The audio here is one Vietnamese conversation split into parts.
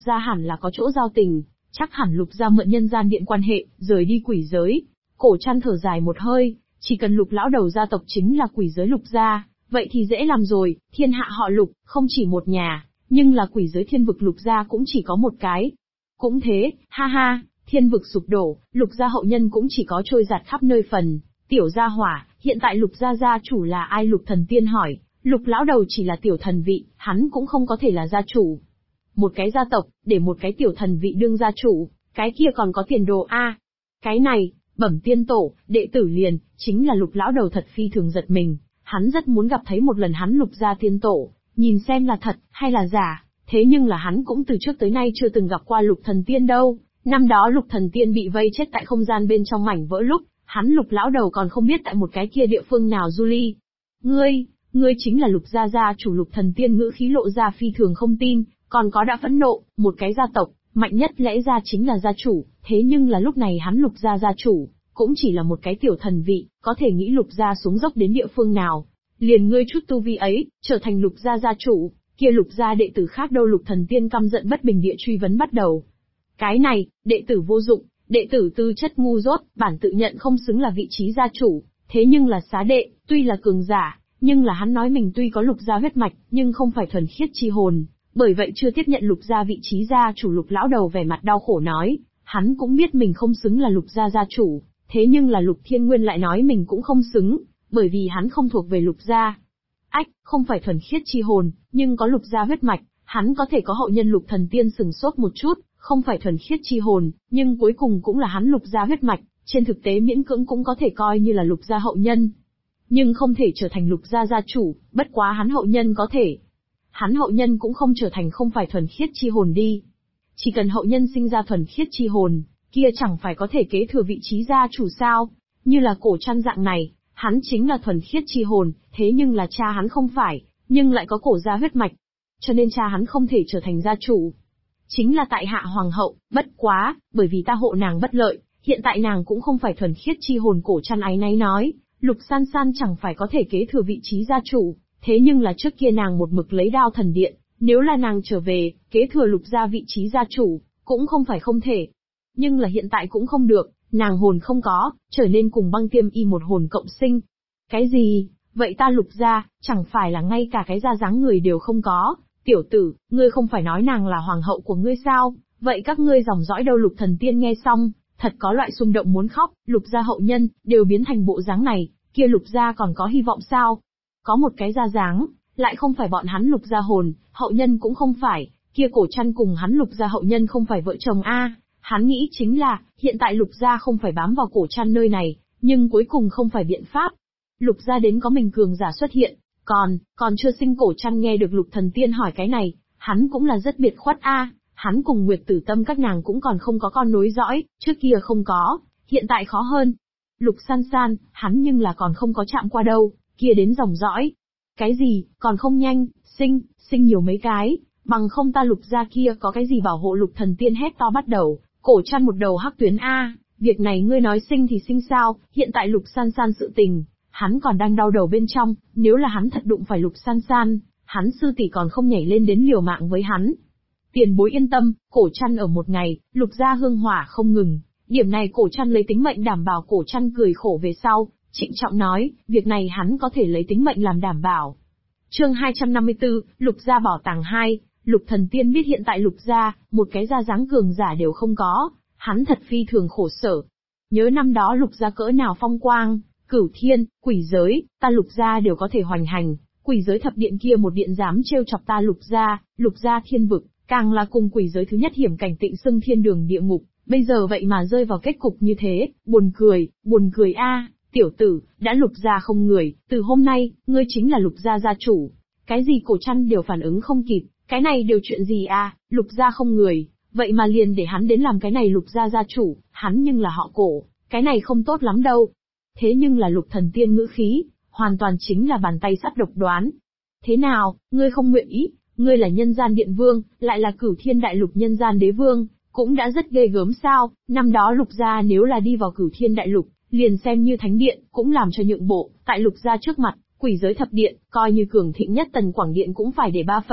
gia hẳn là có chỗ giao tình, chắc hẳn Lục gia mượn nhân gian điện quan hệ, rời đi quỷ giới. Cổ Trăn thở dài một hơi, chỉ cần Lục lão đầu gia tộc chính là quỷ giới Lục gia, vậy thì dễ làm rồi, thiên hạ họ Lục, không chỉ một nhà, nhưng là quỷ giới thiên vực Lục gia cũng chỉ có một cái. Cũng thế, ha ha, thiên vực sụp đổ, Lục gia hậu nhân cũng chỉ có trôi giạt khắp nơi phần. Tiểu gia hỏa, hiện tại Lục gia gia chủ là ai? Lục Thần Tiên hỏi. Lục lão đầu chỉ là tiểu thần vị, hắn cũng không có thể là gia chủ. Một cái gia tộc, để một cái tiểu thần vị đương gia chủ, cái kia còn có tiền đồ a. Cái này, bẩm tiên tổ, đệ tử liền, chính là Lục lão đầu thật phi thường giật mình, hắn rất muốn gặp thấy một lần hắn Lục gia tiên tổ, nhìn xem là thật, hay là giả, thế nhưng là hắn cũng từ trước tới nay chưa từng gặp qua Lục Thần Tiên đâu. Năm đó Lục Thần Tiên bị vây chết tại không gian bên trong mảnh vỡ lúc, hắn Lục lão đầu còn không biết tại một cái kia địa phương nào du ly. Ngươi chính là Lục gia gia chủ? Lục Thần Tiên ngữ khí lộ ra phi thường không tin, còn có đã phẫn nộ, một cái gia tộc, mạnh nhất lẽ ra chính là gia chủ, thế nhưng là lúc này hắn Lục gia gia chủ, cũng chỉ là một cái tiểu thần vị, có thể nghĩ Lục gia xuống dốc đến địa phương nào. Liền ngươi chút tu vi ấy, trở thành Lục gia gia chủ, kia Lục gia đệ tử khác đâu? Lục Thần Tiên căm giận bất bình địa truy vấn bắt đầu. Cái này, đệ tử vô dụng, đệ tử tư chất ngu dốt, bản tự nhận không xứng là vị trí gia chủ, thế nhưng là xá đệ, tuy là cường giả, nhưng là hắn nói mình tuy có Lục gia huyết mạch, nhưng không phải thuần khiết chi hồn, bởi vậy chưa tiếp nhận Lục gia vị trí gia chủ. Lục lão đầu vẻ mặt đau khổ nói, hắn cũng biết mình không xứng là Lục gia gia chủ, thế nhưng là Lục Thiên Nguyên lại nói mình cũng không xứng, bởi vì hắn không thuộc về Lục gia. Ách, không phải thuần khiết chi hồn, nhưng có Lục gia huyết mạch, hắn có thể có hậu nhân. Lục Thần Tiên sừng sốt một chút, không phải thuần khiết chi hồn, nhưng cuối cùng cũng là hắn Lục gia huyết mạch, trên thực tế miễn cưỡng cũng có thể coi như là Lục gia hậu nhân. Nhưng không thể trở thành Lục gia gia chủ, bất quá hắn hậu nhân có thể. Hắn hậu nhân cũng không trở thành không phải thuần khiết chi hồn đi. Chỉ cần hậu nhân sinh ra thuần khiết chi hồn, kia chẳng phải có thể kế thừa vị trí gia chủ sao? Như là Cổ Trăn dạng này, hắn chính là thuần khiết chi hồn, thế nhưng là cha hắn không phải, nhưng lại có Cổ gia huyết mạch. Cho nên cha hắn không thể trở thành gia chủ. Chính là tại hạ hoàng hậu, bất quá, bởi vì ta hộ nàng bất lợi, hiện tại nàng cũng không phải thuần khiết chi hồn. Cổ Trăn áy náy nói, Lục San San chẳng phải có thể kế thừa vị trí gia chủ, thế nhưng là trước kia nàng một mực lấy Đao Thần Điện, nếu là nàng trở về, kế thừa Lục gia vị trí gia chủ, cũng không phải không thể. Nhưng là hiện tại cũng không được, nàng hồn không có, trở nên cùng Băng Tiêm Y một hồn cộng sinh. Cái gì? Vậy ta Lục gia, chẳng phải là ngay cả cái da dáng người đều không có? Tiểu tử, ngươi không phải nói nàng là hoàng hậu của ngươi sao? Vậy các ngươi dòng dõi đâu? Lục Thần Tiên nghe xong, thật có loại xung động muốn khóc. Lục gia hậu nhân đều biến thành bộ dáng này, kia Lục gia còn có hy vọng sao? Có một cái da dáng, lại không phải bọn hắn Lục gia hồn, hậu nhân cũng không phải, kia Cổ Trăn cùng hắn Lục gia hậu nhân không phải vợ chồng a. Hắn nghĩ chính là, hiện tại Lục gia không phải bám vào Cổ Trăn nơi này, nhưng cuối cùng không phải biện pháp. Lục gia đến có mình cường giả xuất hiện, còn chưa sinh. Cổ Trăn nghe được Lục Thần Tiên hỏi cái này, hắn cũng là rất biệt khuất a. Hắn cùng Nguyệt Tử Tâm các nàng cũng còn không có con nối dõi, trước kia không có, hiện tại khó hơn. Lục San San, hắn nhưng là còn không có chạm qua đâu, kia đến dòng dõi. Cái gì, còn không nhanh, sinh nhiều mấy cái, bằng không ta Lục gia kia có cái gì bảo hộ? Lục Thần Tiên hét to bắt đầu. Cổ Trăn một đầu hắc tuyến a, việc này ngươi nói sinh thì sinh sao? Hiện tại Lục San San sự tình, hắn còn đang đau đầu bên trong, nếu là hắn thật đụng phải Lục San San, hắn sư tỷ còn không nhảy lên đến liều mạng với hắn. Tiền bối yên tâm, Cổ Trăn ở một ngày, Lục gia hương hỏa không ngừng, điểm này Cổ Trăn lấy tính mệnh đảm bảo. Cổ Trăn cười khổ về sau, trịnh trọng nói, việc này hắn có thể lấy tính mệnh làm đảm bảo. Chương 254, Lục gia bảo tàng 2. Lục Thần Tiên biết hiện tại Lục gia, một cái da dáng cường giả đều không có, hắn thật phi thường khổ sở. Nhớ năm đó Lục gia cỡ nào phong quang, Cửu Thiên, quỷ giới, ta Lục gia đều có thể hoành hành, quỷ giới thập điện kia một điện dám trêu chọc ta Lục gia thiên vực, càng là cùng quỷ giới thứ nhất hiểm cảnh tịnh xưng thiên đường địa ngục, bây giờ vậy mà rơi vào kết cục như thế, buồn cười a. Tiểu tử, đã Lục gia không người, từ hôm nay, ngươi chính là Lục gia gia chủ. Cái gì? Cổ Trăn đều phản ứng không kịp, cái này đều chuyện gì a? Lục gia không người, vậy mà liền để hắn đến làm cái này Lục gia gia chủ, hắn nhưng là họ Cổ, cái này không tốt lắm đâu. Thế nhưng là Lục Thần Tiên ngữ khí, hoàn toàn chính là bàn tay sắt độc đoán. Thế nào, ngươi không nguyện ý, ngươi là nhân gian điện vương, lại là Cửu Thiên đại lục nhân gian đế vương, cũng đã rất ghê gớm sao? Năm đó Lục gia nếu là đi vào Cửu Thiên đại lục, liền xem như thánh điện, cũng làm cho nhượng bộ, tại Lục gia trước mặt, quỷ giới thập điện, coi như cường thịnh nhất Tần Quảng điện cũng phải để 3 phần.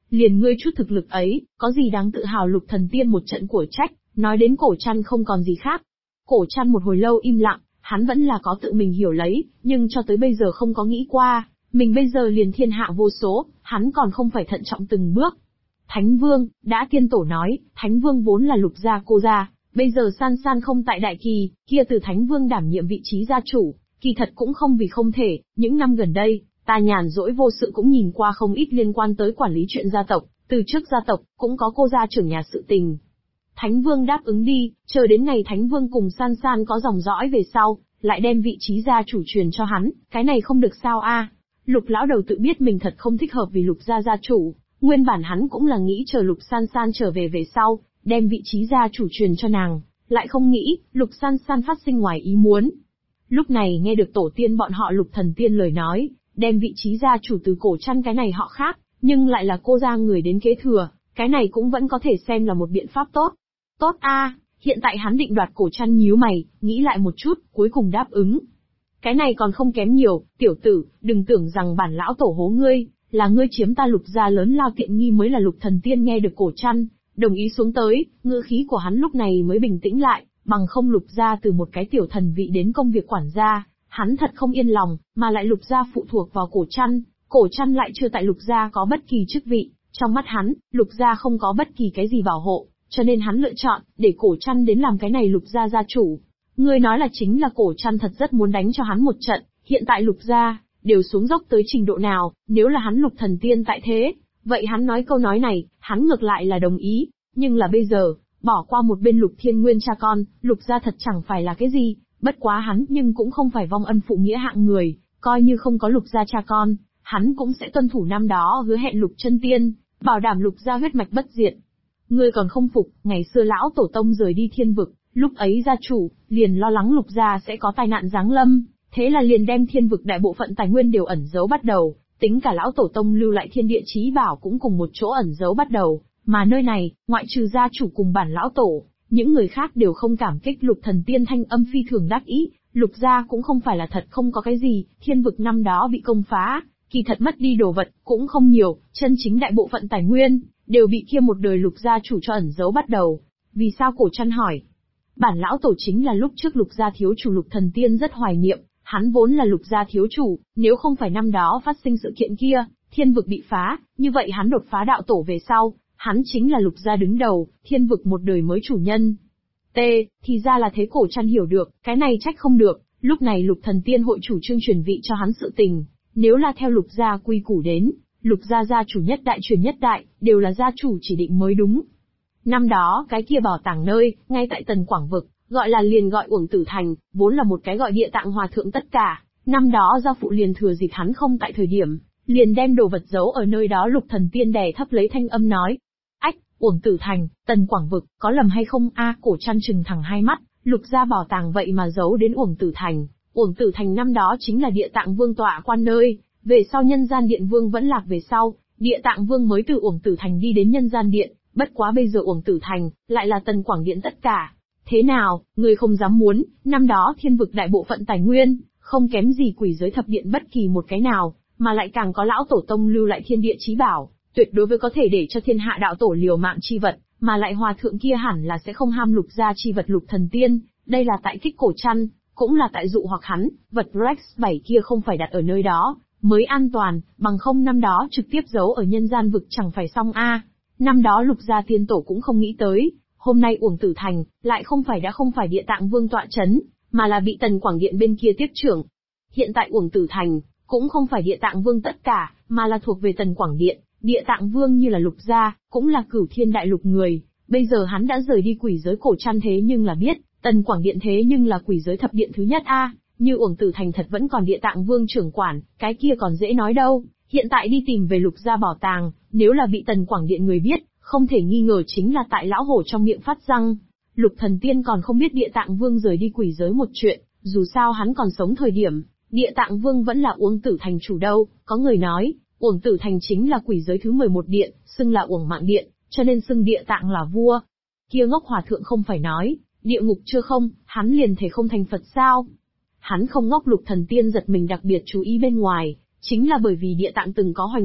Liền ngươi chút thực lực ấy, có gì đáng tự hào? Lục Thần Tiên một trận của trách, nói đến Cổ Trăn không còn gì khác. Cổ Trăn một hồi lâu im lặng, hắn vẫn là có tự mình hiểu lấy, nhưng cho tới bây giờ không có nghĩ qua, mình bây giờ liền thiên hạ vô số, hắn còn không phải thận trọng từng bước. Thánh Vương, đã tiên tổ nói, Thánh Vương vốn là Lục gia cô gia, bây giờ San San không tại Đại Kỳ, kia từ Thánh Vương đảm nhiệm vị trí gia chủ, kỳ thật cũng không vì không thể, những năm gần đây, ta nhàn rỗi vô sự cũng nhìn qua không ít liên quan tới quản lý chuyện gia tộc, từ trước gia tộc, cũng có cô gia trưởng nhà sự tình. Thánh Vương đáp ứng đi, chờ đến ngày Thánh Vương cùng San San có dòng dõi về sau, lại đem vị trí gia chủ truyền cho hắn, cái này không được sao a? Lục lão đầu tự biết mình thật không thích hợp vì Lục gia gia chủ, nguyên bản hắn cũng là nghĩ chờ Lục San San trở về sau, đem vị trí gia chủ truyền cho nàng, lại không nghĩ, Lục San San phát sinh ngoài ý muốn. Lúc này nghe được tổ tiên bọn họ Lục Thần Tiên lời nói, đem vị trí gia chủ từ Cổ Trăn cái này họ khác, nhưng lại là cô gia người đến kế thừa, cái này cũng vẫn có thể xem là một biện pháp tốt. Tốt a, hiện tại hắn định đoạt Cổ Trăn nhíu mày, nghĩ lại một chút, cuối cùng đáp ứng. Cái này còn không kém nhiều, tiểu tử, đừng tưởng rằng bản lão tổ hố ngươi, là ngươi chiếm ta Lục gia lớn lao tiện nghi mới là. Lục Thần Tiên nghe được Cổ Trăn, đồng ý xuống tới, ngữ khí của hắn lúc này mới bình tĩnh lại, bằng không Lục gia từ một cái tiểu thần vị đến công việc quản gia, hắn thật không yên lòng, mà lại Lục gia phụ thuộc vào Cổ Trăn lại chưa tại Lục gia có bất kỳ chức vị, trong mắt hắn, Lục gia không có bất kỳ cái gì bảo hộ, cho nên hắn lựa chọn, để Cổ Trăn đến làm cái này Lục gia gia chủ. Ngươi nói là chính là Cổ Trăn thật rất muốn đánh cho hắn một trận, hiện tại Lục gia đều xuống dốc tới trình độ nào, nếu là hắn Lục Thần Tiên tại thế, vậy hắn nói câu nói này, hắn ngược lại là đồng ý, nhưng là bây giờ, bỏ qua một bên Lục Thiên Nguyên cha con, Lục gia thật chẳng phải là cái gì, bất quá hắn nhưng cũng không phải vong ân phụ nghĩa hạng người, coi như không có Lục gia cha con, hắn cũng sẽ tuân thủ năm đó hứa hẹn Lục Chân Tiên, bảo đảm Lục gia huyết mạch bất diệt. Ngươi còn không phục, ngày xưa lão tổ tông rời đi thiên vực, lúc ấy gia chủ, liền lo lắng Lục gia sẽ có tai nạn giáng lâm, thế là liền đem thiên vực đại bộ phận tài nguyên đều ẩn giấu bắt đầu, tính cả lão tổ tông lưu lại thiên địa chí bảo cũng cùng một chỗ ẩn giấu bắt đầu, mà nơi này, ngoại trừ gia chủ cùng bản lão tổ, những người khác đều không cảm kích. Lục Thần Tiên thanh âm phi thường đắc ý, Lục gia cũng không phải là thật không có cái gì, thiên vực năm đó bị công phá, kỳ thật mất đi đồ vật cũng không nhiều, chân chính đại bộ phận tài nguyên đều bị kia một đời Lục gia chủ cho ẩn giấu bắt đầu. Vì sao? Cổ Trăn hỏi. Bản lão tổ chính là lúc trước Lục gia thiếu chủ. Lục Thần Tiên rất hoài niệm, hắn vốn là Lục gia thiếu chủ, nếu không phải năm đó phát sinh sự kiện kia, thiên vực bị phá, như vậy hắn đột phá đạo tổ về sau, hắn chính là Lục gia đứng đầu, thiên vực một đời mới chủ nhân. Thì ra là thế. Cổ Trăn hiểu được, cái này trách không được, lúc này Lục Thần Tiên hội chủ trương truyền vị cho hắn sự tình, nếu là theo Lục gia quy củ đến, Lục gia gia chủ nhất đại truyền nhất đại, đều là gia chủ chỉ định mới đúng. Năm đó, cái kia bảo tàng nơi, ngay tại Tần Quảng Vực, gọi là liền gọi Uổng Tử Thành, vốn là một cái gọi Địa Tạng Hòa Thượng tất cả, năm đó gia phụ liền thừa dịp hắn không tại thời điểm, liền đem đồ vật giấu ở nơi đó. Lục Thần Tiên đè thấp lấy thanh âm nói. Ách, Uổng Tử Thành, Tần Quảng Vực, có lầm hay không a? Cổ Trăn trừng thẳng hai mắt, Lục gia bảo tàng vậy mà giấu đến Uổng Tử Thành. Uổng Tử Thành năm đó chính là Địa Tạng Vương tọa quan nơi, về sau Nhân Gian Điện Vương vẫn lạc về sau, Địa Tạng Vương mới từ Uổng Tử Thành đi đến Nhân Gian Điện, bất quá bây giờ Uổng Tử Thành lại là Tần Quảng Điện tất cả. Thế nào, ngươi không dám muốn, năm đó thiên vực đại bộ phận tài nguyên, không kém gì quỷ giới thập điện bất kỳ một cái nào, mà lại càng có lão tổ tông lưu lại thiên địa chí bảo, tuyệt đối với có thể để cho thiên hạ đạo tổ liều mạng chi vật, mà lại hòa thượng kia hẳn là sẽ không ham Lục gia chi vật. Lục Thần Tiên, đây là tại kích Cổ Trăn, cũng là tại dụ hoặc hắn, vật Rex 7 kia không phải đặt ở nơi đó, mới an toàn, bằng không năm đó trực tiếp giấu ở Nhân Gian Vực chẳng phải xong a? Năm đó Lục gia tiên tổ cũng không nghĩ tới, hôm nay Uổng Tử Thành, lại không phải Địa Tạng Vương tọa chấn, mà là bị Tần Quảng Điện bên kia tiếp trưởng. Hiện tại Uổng Tử Thành, cũng không phải Địa Tạng Vương tất cả, mà là thuộc về Tần Quảng Điện. Địa Tạng Vương như là Lục gia, cũng là Cửu Thiên Đại Lục người, bây giờ hắn đã rời đi quỷ giới. Cổ Trăn thế nhưng là biết, Tần Quảng Điện thế nhưng là quỷ giới thập điện thứ nhất a, như Uổng Tử Thành thật vẫn còn Địa Tạng Vương trưởng quản, cái kia còn dễ nói đâu. Hiện tại đi tìm về Lục gia bảo tàng, nếu là bị Tần Quảng Điện người biết, không thể nghi ngờ chính là tại lão hổ trong miệng phát răng. Lục Thần Tiên còn không biết Địa Tạng Vương rời đi quỷ giới một chuyện, dù sao hắn còn sống thời điểm, Địa Tạng Vương vẫn là Uổng Tử Thành chủ đâu. Có người nói, Uổng Tử Thành chính là quỷ giới thứ 11 điện, xưng là Uổng Mạng Điện, cho nên xưng Địa Tạng là vua. Kia ngốc hòa thượng không phải nói, địa ngục chưa không, hắn liền thể không thành Phật sao? Hắn không ngốc. Lục Thần Tiên giật mình đặc biệt chú ý bên ngoài, chính là bởi vì Địa Tạng từng có hoành nguyện,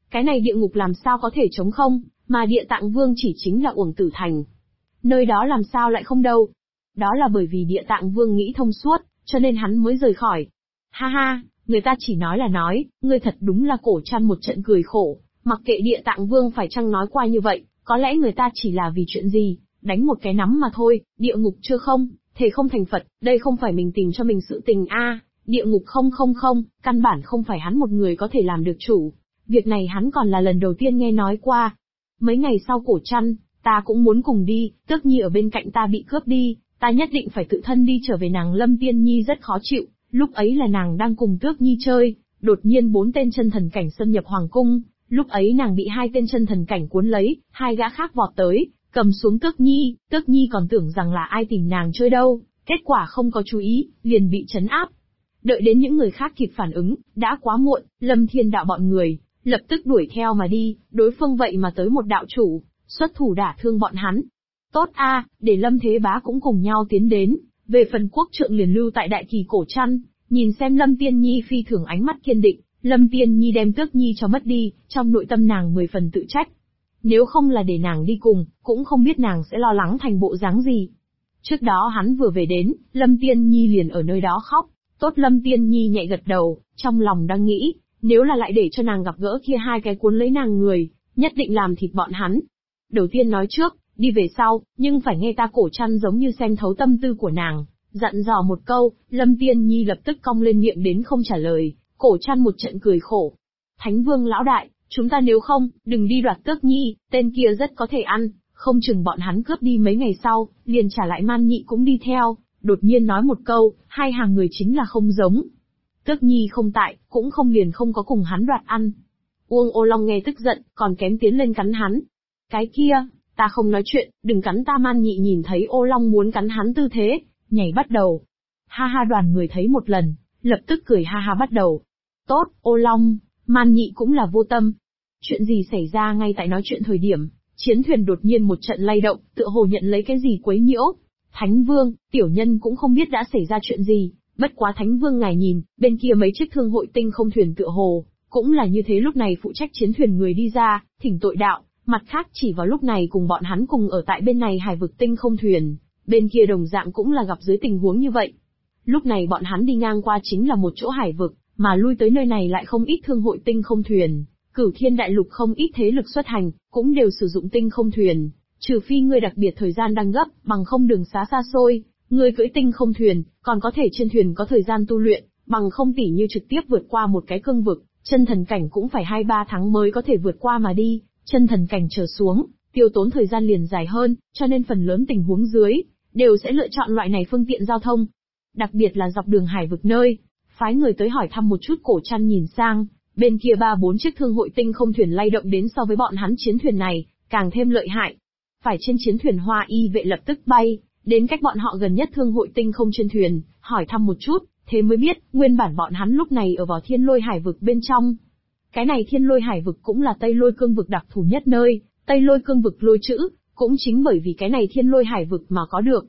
cái này địa ngục làm sao có thể trống không, mà Địa Tạng Vương chỉ chính là Uổng Tử Thành. Nơi đó làm sao lại không đâu. Đó là bởi vì Địa Tạng Vương nghĩ thông suốt, cho nên hắn mới rời khỏi. Ha ha, người ta chỉ nói là nói, ngươi thật đúng là Cổ Trăn một trận cười khổ, mặc kệ Địa Tạng Vương phải chăng nói qua như vậy, có lẽ người ta chỉ là vì chuyện gì, đánh một cái nắm mà thôi, địa ngục chưa không, thể không thành Phật, đây không phải mình tìm cho mình sự tình a, địa ngục không, căn bản không phải hắn một người có thể làm được chủ. Việc này hắn còn là lần đầu tiên nghe nói qua. Mấy ngày sau Cổ Trăn, ta cũng muốn cùng đi, Tước Nhi ở bên cạnh ta bị cướp đi, ta nhất định phải tự thân đi trở về. Nàng Lâm Tiên Nhi rất khó chịu, lúc ấy là nàng đang cùng Tước Nhi chơi, đột nhiên 4 tên chân thần cảnh xâm nhập hoàng cung, lúc ấy nàng bị 2 tên chân thần cảnh cuốn lấy, 2 gã khác vọt tới, cầm xuống Tước Nhi còn tưởng rằng là ai tìm nàng chơi đâu, kết quả không có chú ý, liền bị trấn áp. Đợi đến những người khác kịp phản ứng, đã quá muộn, Lâm Thiên Đạo bọn người lập tức đuổi theo mà đi, đối phương vậy mà tới một đạo chủ, xuất thủ đả thương bọn hắn. Tốt a, để Lâm Thế Bá cũng cùng nhau tiến đến, về phần Quốc Trượng liền lưu tại Đại Kỳ Cổ Trăn, nhìn xem Lâm Tiên Nhi phi thường ánh mắt kiên định, Lâm Tiên Nhi đem Tước Nhi cho mất đi, trong nội tâm nàng 10 phần tự trách. Nếu không là để nàng đi cùng, cũng không biết nàng sẽ lo lắng thành bộ dáng gì. Trước đó hắn vừa về đến, Lâm Tiên Nhi liền ở nơi đó khóc, tốt Lâm Tiên Nhi nhẹ gật đầu, trong lòng đang nghĩ, nếu là lại để cho nàng gặp gỡ kia 2 cái cuốn lấy nàng người, nhất định làm thịt bọn hắn. Đầu tiên nói trước, đi về sau, nhưng phải nghe ta Cổ Trăn giống như xem thấu tâm tư của nàng, dặn dò một câu, Lâm Tiên Nhi lập tức cong lên miệng đến không trả lời, Cổ Trăn một trận cười khổ. Thánh Vương lão đại, chúng ta nếu không, đừng đi đoạt Tước Nhi, tên kia rất có thể ăn, không chừng bọn hắn cướp đi mấy ngày sau, liền trả lại Man Nhị cũng đi theo, đột nhiên nói một câu, 2 hàng người chính là không giống. Tước Nhi không tại, cũng không liền không có cùng hắn đoạt ăn. Uông Ô Long nghe tức giận, còn kém tiến lên cắn hắn. Cái kia, ta không nói chuyện, đừng cắn ta. Man Nhị nhìn thấy Ô Long muốn cắn hắn tư thế, nhảy bắt đầu. Ha ha, đoàn người thấy một lần, lập tức cười ha ha bắt đầu. Tốt, Ô Long, Man Nhị cũng là vô tâm. Chuyện gì xảy ra? Ngay tại nói chuyện thời điểm, chiến thuyền đột nhiên một trận lay động, tựa hồ nhận lấy cái gì quấy nhiễu. Thánh Vương, tiểu nhân cũng không biết đã xảy ra chuyện gì, bất quá Thánh Vương ngài nhìn, bên kia mấy chiếc thương hội tinh không thuyền tựa hồ, cũng là như thế. Lúc này phụ trách chiến thuyền người đi ra, thỉnh tội đạo, mặt khác chỉ vào lúc này cùng bọn hắn cùng ở tại bên này hải vực tinh không thuyền, bên kia đồng dạng cũng là gặp dưới tình huống như vậy. Lúc này bọn hắn đi ngang qua chính là một chỗ hải vực, mà lui tới nơi này lại không ít thương hội tinh không thuyền. Cửu Thiên Đại Lục không ít thế lực xuất hành, cũng đều sử dụng tinh không thuyền, trừ phi ngươi đặc biệt thời gian đang gấp, bằng không đường xá xa xôi, ngươi cưỡi tinh không thuyền, còn có thể trên thuyền có thời gian tu luyện, bằng không tỉ như trực tiếp vượt qua một cái cương vực, chân thần cảnh cũng phải 2-3 tháng mới có thể vượt qua mà đi, chân thần cảnh trở xuống, tiêu tốn thời gian liền dài hơn, cho nên phần lớn tình huống dưới, đều sẽ lựa chọn loại này phương tiện giao thông. Đặc biệt là dọc đường hải vực nơi, phái người tới hỏi thăm một chút. Cổ Trăn nhìn sang, bên kia 3-4 chiếc thương hội tinh không thuyền lay động đến so với bọn hắn chiến thuyền này, càng thêm lợi hại. Phải trên chiến thuyền Hoa Y vệ lập tức bay, đến cách bọn họ gần nhất thương hội tinh không trên thuyền, hỏi thăm một chút, thế mới biết, nguyên bản bọn hắn lúc này ở vào Thiên Lôi Hải vực bên trong. Cái này Thiên Lôi Hải vực cũng là Tây Lôi cương vực đặc thù nhất nơi, Tây Lôi cương vực lôi chữ, cũng chính bởi vì cái này Thiên Lôi Hải vực mà có được.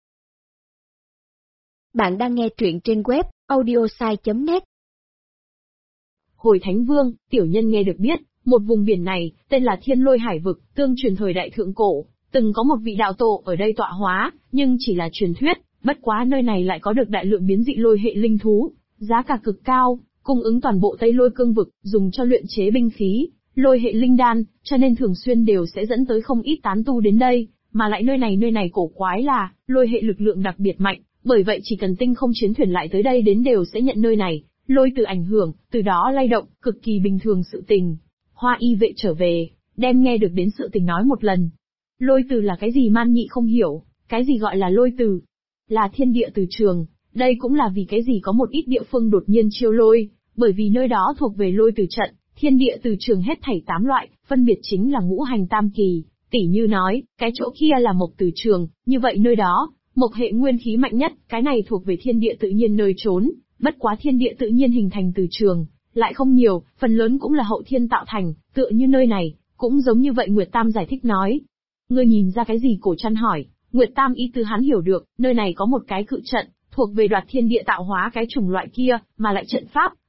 Bạn đang nghe truyện trên web audiosai.net. Hồi Thánh Vương, tiểu nhân nghe được biết, một vùng biển này, tên là Thiên Lôi Hải vực, tương truyền thời đại thượng cổ, từng có một vị đạo tổ ở đây tọa hóa, nhưng chỉ là truyền thuyết, bất quá nơi này lại có được đại lượng biến dị lôi hệ linh thú, giá cả cực cao, cung ứng toàn bộ Tây Lôi cương vực, dùng cho luyện chế binh khí, lôi hệ linh đan, cho nên thường xuyên đều sẽ dẫn tới không ít tán tu đến đây, mà lại nơi này cổ quái là, lôi hệ lực lượng đặc biệt mạnh, bởi vậy chỉ cần tinh không chiến thuyền lại tới đây đến đều sẽ nhận nơi này lôi từ ảnh hưởng, từ đó lay động, cực kỳ bình thường sự tình. Hoa Y vệ trở về, đem nghe được đến sự tình nói một lần. Lôi từ là cái gì? Man Nhị không hiểu, cái gì gọi là lôi từ? Là thiên địa từ trường, đây cũng là vì cái gì có một ít địa phương đột nhiên chiêu lôi, bởi vì nơi đó thuộc về lôi từ trận, thiên địa từ trường hết thảy 8 loại, phân biệt chính là ngũ hành tam kỳ, tỉ như nói, cái chỗ kia là mộc từ trường, như vậy nơi đó, mộc hệ nguyên khí mạnh nhất, cái này thuộc về thiên địa tự nhiên nơi trốn. Bất quá thiên địa tự nhiên hình thành từ trường, lại không nhiều, phần lớn cũng là hậu thiên tạo thành, tựa như nơi này, cũng giống như vậy. Nguyệt Tam giải thích nói. Ngươi nhìn ra cái gì? Cổ Trăn hỏi. Nguyệt Tam ý tứ hắn hiểu được, nơi này có một cái cự trận, thuộc về đoạt thiên địa tạo hóa cái chủng loại kia, mà lại trận pháp,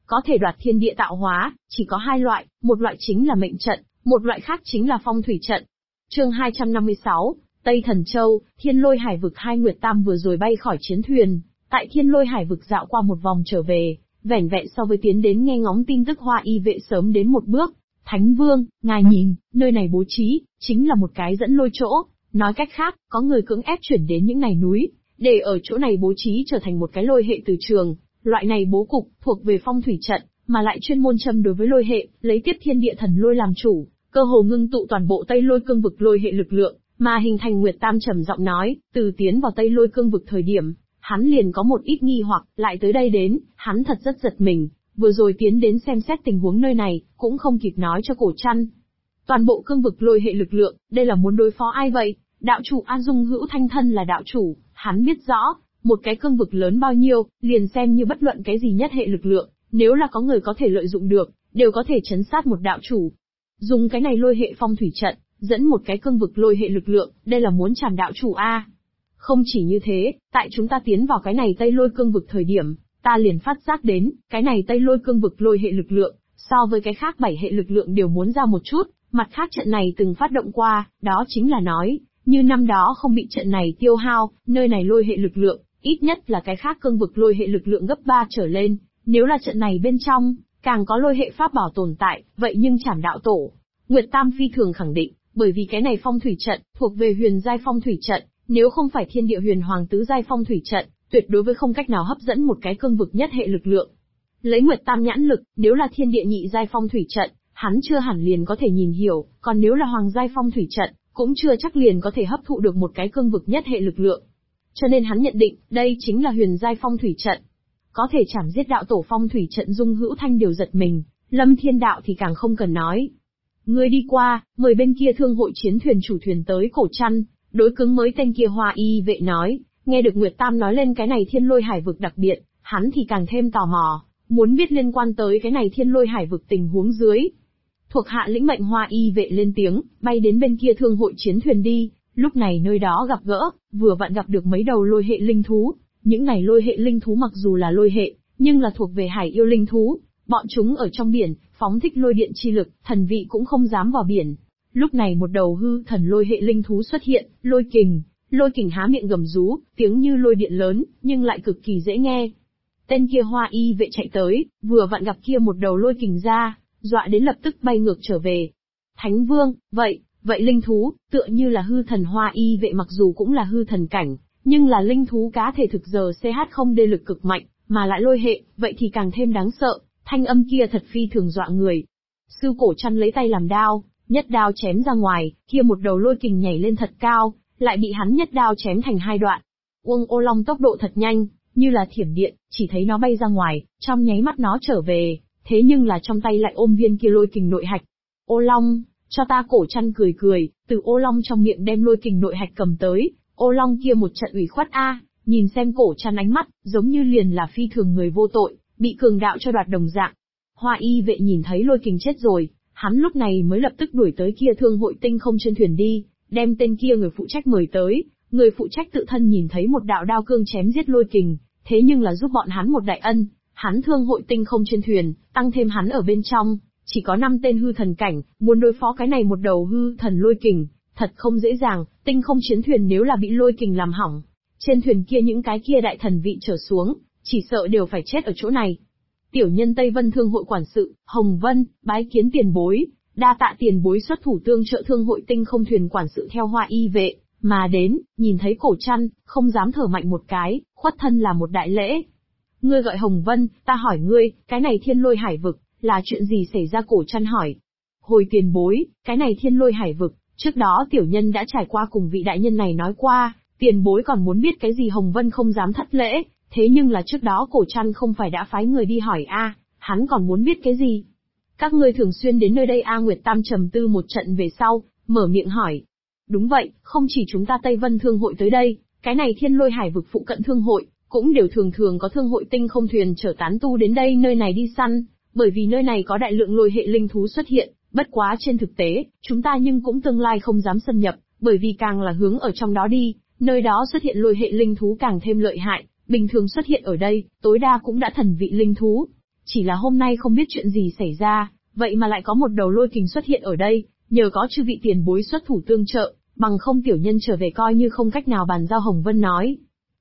có thể đoạt thiên địa tạo hóa, chỉ có hai loại, một loại chính là mệnh trận, một loại khác chính là phong thủy trận. Chương 256, Tây Thần Châu, Thiên Lôi Hải vực. Hai Nguyệt Tam vừa rồi bay khỏi chiến thuyền, tại Thiên Lôi Hải vực dạo qua một vòng trở về, vẻn vẹn so với tiến đến nghe ngóng tin tức Hoa Y vệ sớm đến một bước. Thánh Vương, ngài nhìn, nơi này bố trí, chính là một cái dẫn lôi chỗ, nói cách khác, có người cưỡng ép chuyển đến những này núi, để ở chỗ này bố trí trở thành một cái lôi hệ từ trường. Loại này bố cục, thuộc về phong thủy trận, mà lại chuyên môn châm đối với lôi hệ, lấy tiếp thiên địa thần lôi làm chủ, cơ hồ ngưng tụ toàn bộ Tây Lôi cương vực lôi hệ lực lượng, mà hình thành. Nguyệt Tam trầm giọng nói, từ tiến vào Tây Lôi cương vực thời điểm, hắn liền có một ít nghi hoặc, lại tới đây đến, hắn thật rất giật mình, vừa rồi tiến đến xem xét tình huống nơi này, cũng không kịp nói cho Cổ Trăn. Toàn bộ cương vực lôi hệ lực lượng, đây là muốn đối phó ai vậy? Đạo chủ A Dung Hữu Thanh thân là đạo chủ, hắn biết rõ, một cái cương vực lớn bao nhiêu, liền xem như bất luận cái gì nhất hệ lực lượng, nếu là có người có thể lợi dụng được, đều có thể trấn sát một đạo chủ. Dùng cái này lôi hệ phong thủy trận, dẫn một cái cương vực lôi hệ lực lượng, đây là muốn chảm đạo chủ A. Không chỉ như thế, tại chúng ta tiến vào cái này Tây Lôi cương vực thời điểm, ta liền phát giác đến, cái này Tây Lôi cương vực lôi hệ lực lượng, so với cái khác 7 hệ lực lượng đều muốn ra một chút, mặt khác trận này từng phát động qua, đó chính là nói, như năm đó không bị trận này tiêu hao, nơi này lôi hệ lực lượng, ít nhất là cái khác cương vực lôi hệ lực lượng gấp 3 trở lên, nếu là trận này bên trong, càng có lôi hệ pháp bảo tồn tại, vậy nhưng chảm đạo tổ. Nguyệt Tam phi thường khẳng định, bởi vì cái này phong thủy trận, thuộc về huyền giai phong thủy trận, nếu không phải thiên địa huyền hoàng tứ giai phong thủy trận, tuyệt đối với không cách nào hấp dẫn một cái cương vực nhất hệ lực lượng. Lấy Nguyệt Tam nhãn lực, nếu là thiên địa nhị giai phong thủy trận, hắn chưa hẳn liền có thể nhìn hiểu, còn nếu là hoàng giai phong thủy trận, cũng chưa chắc liền có thể hấp thụ được một cái cương vực nhất hệ lực lượng. Cho nên hắn nhận định, đây chính là huyền giai phong thủy trận. Có thể chảm giết đạo tổ phong thủy trận. Dung Hữu Thanh đều giật mình, Lâm Thiên Đạo thì càng không cần nói. Ngươi đi qua, mời bên kia thương hội chiến thuyền chủ thuyền tới. Cổ Trăn, đối cứng mới tên kia Hoa Y vệ nói, nghe được Nguyệt Tam nói lên cái này Thiên Lôi Hải vực đặc biệt, hắn thì càng thêm tò mò, muốn biết liên quan tới cái này Thiên Lôi Hải vực tình huống dưới. Thuộc hạ lĩnh mệnh. Hoa Y vệ lên tiếng, bay đến bên kia thương hội chiến thuyền đi. Lúc này nơi đó gặp gỡ, vừa vặn gặp được mấy đầu lôi hệ linh thú. Những này lôi hệ linh thú mặc dù là lôi hệ, nhưng là thuộc về hải yêu linh thú. Bọn chúng ở trong biển, phóng thích lôi điện chi lực, thần vị cũng không dám vào biển. Lúc này một đầu hư thần lôi hệ linh thú xuất hiện, lôi kình. Lôi kình há miệng gầm rú, tiếng như lôi điện lớn, nhưng lại cực kỳ dễ nghe. Tên kia Hoa Y vệ chạy tới, vừa vặn gặp kia một đầu lôi kình ra, dọa đến lập tức bay ngược trở về. Thánh Vương, vậy linh thú, tựa như là hư thần. Hoa Y vệ mặc dù cũng là hư thần cảnh, nhưng là linh thú cá thể thực giờ CH không đê lực cực mạnh, mà lại lôi hệ, vậy thì càng thêm đáng sợ, thanh âm kia thật phi thường dọa người. Sư Cổ Trăn lấy tay làm đao, nhất đao chém ra ngoài, kia một đầu lôi kình nhảy lên thật cao, lại bị hắn nhất đao chém thành hai đoạn. Uông Ô Long tốc độ thật nhanh, như là thiểm điện, chỉ thấy nó bay ra ngoài, trong nháy mắt nó trở về, thế nhưng là trong tay lại ôm viên kia lôi kình nội hạch. Ô Long, cho ta. Cổ Trăn cười cười, từ Ô Long trong miệng đem lôi kình nội hạch cầm tới. Ô Long kia một trận ủy khuất a, nhìn xem Cổ Trăn ánh mắt, giống như liền là phi thường người vô tội, bị cường đạo cho đoạt đồng dạng. Hoa Y vệ nhìn thấy lôi kình chết rồi, hắn lúc này mới lập tức đuổi tới kia thương hội tinh không trên thuyền đi, đem tên kia người phụ trách mời tới. Người phụ trách tự thân nhìn thấy một đạo đao cương chém giết lôi kình, thế nhưng là giúp bọn hắn một đại ân. Hắn thương hội tinh không trên thuyền, tăng thêm hắn ở bên trong, chỉ có 5 tên hư thần cảnh, muốn đối phó cái này một đầu hư thần lôi kình, thật không dễ dàng. Tinh không chiến thuyền nếu là bị lôi kình làm hỏng, trên thuyền kia những cái kia đại thần vị trở xuống, chỉ sợ đều phải chết ở chỗ này. Tiểu nhân Tây Vân thương hội quản sự, Hồng Vân, bái kiến tiền bối, đa tạ tiền bối xuất thủ tương trợ thương hội tinh không thuyền quản sự theo Hoa Y vệ, mà đến, nhìn thấy Cổ Trăn, không dám thở mạnh một cái, khuất thân là một đại lễ. Ngươi gọi Hồng Vân, ta hỏi ngươi, cái này Thiên Lôi Hải vực, là chuyện gì xảy ra? Cổ Trăn hỏi. Hồi tiền bối, cái này Thiên Lôi Hải vực, trước đó tiểu nhân đã trải qua cùng vị đại nhân này nói qua, tiền bối còn muốn biết cái gì? Hồng Vân không dám thất lễ, thế nhưng là trước đó Cổ Trăn không phải đã phái người đi hỏi hắn còn muốn biết cái gì? Các ngươi thường xuyên đến nơi đây Nguyệt Tam trầm tư một trận về sau, mở miệng hỏi. Đúng vậy, không chỉ chúng ta Tây Vân thương hội tới đây, cái này Thiên Lôi Hải vực phụ cận thương hội, cũng đều thường có thương hội tinh không thuyền chở tán tu đến đây nơi này đi săn, bởi vì nơi này có đại lượng lôi hệ linh thú xuất hiện, bất quá trên thực tế, chúng ta nhưng cũng tương lai không dám xâm nhập, bởi vì càng là hướng ở trong đó đi, nơi đó xuất hiện lôi hệ linh thú càng thêm lợi hại, bình thường xuất hiện ở đây, tối đa cũng đã thần vị linh thú. chỉ là hôm nay không biết chuyện gì xảy ra, vậy mà lại có một đầu lôi kình xuất hiện ở đây, nhờ có chư vị tiền bối xuất thủ tương trợ, bằng không tiểu nhân trở về coi như không cách nào bàn giao. Hồng Vân nói.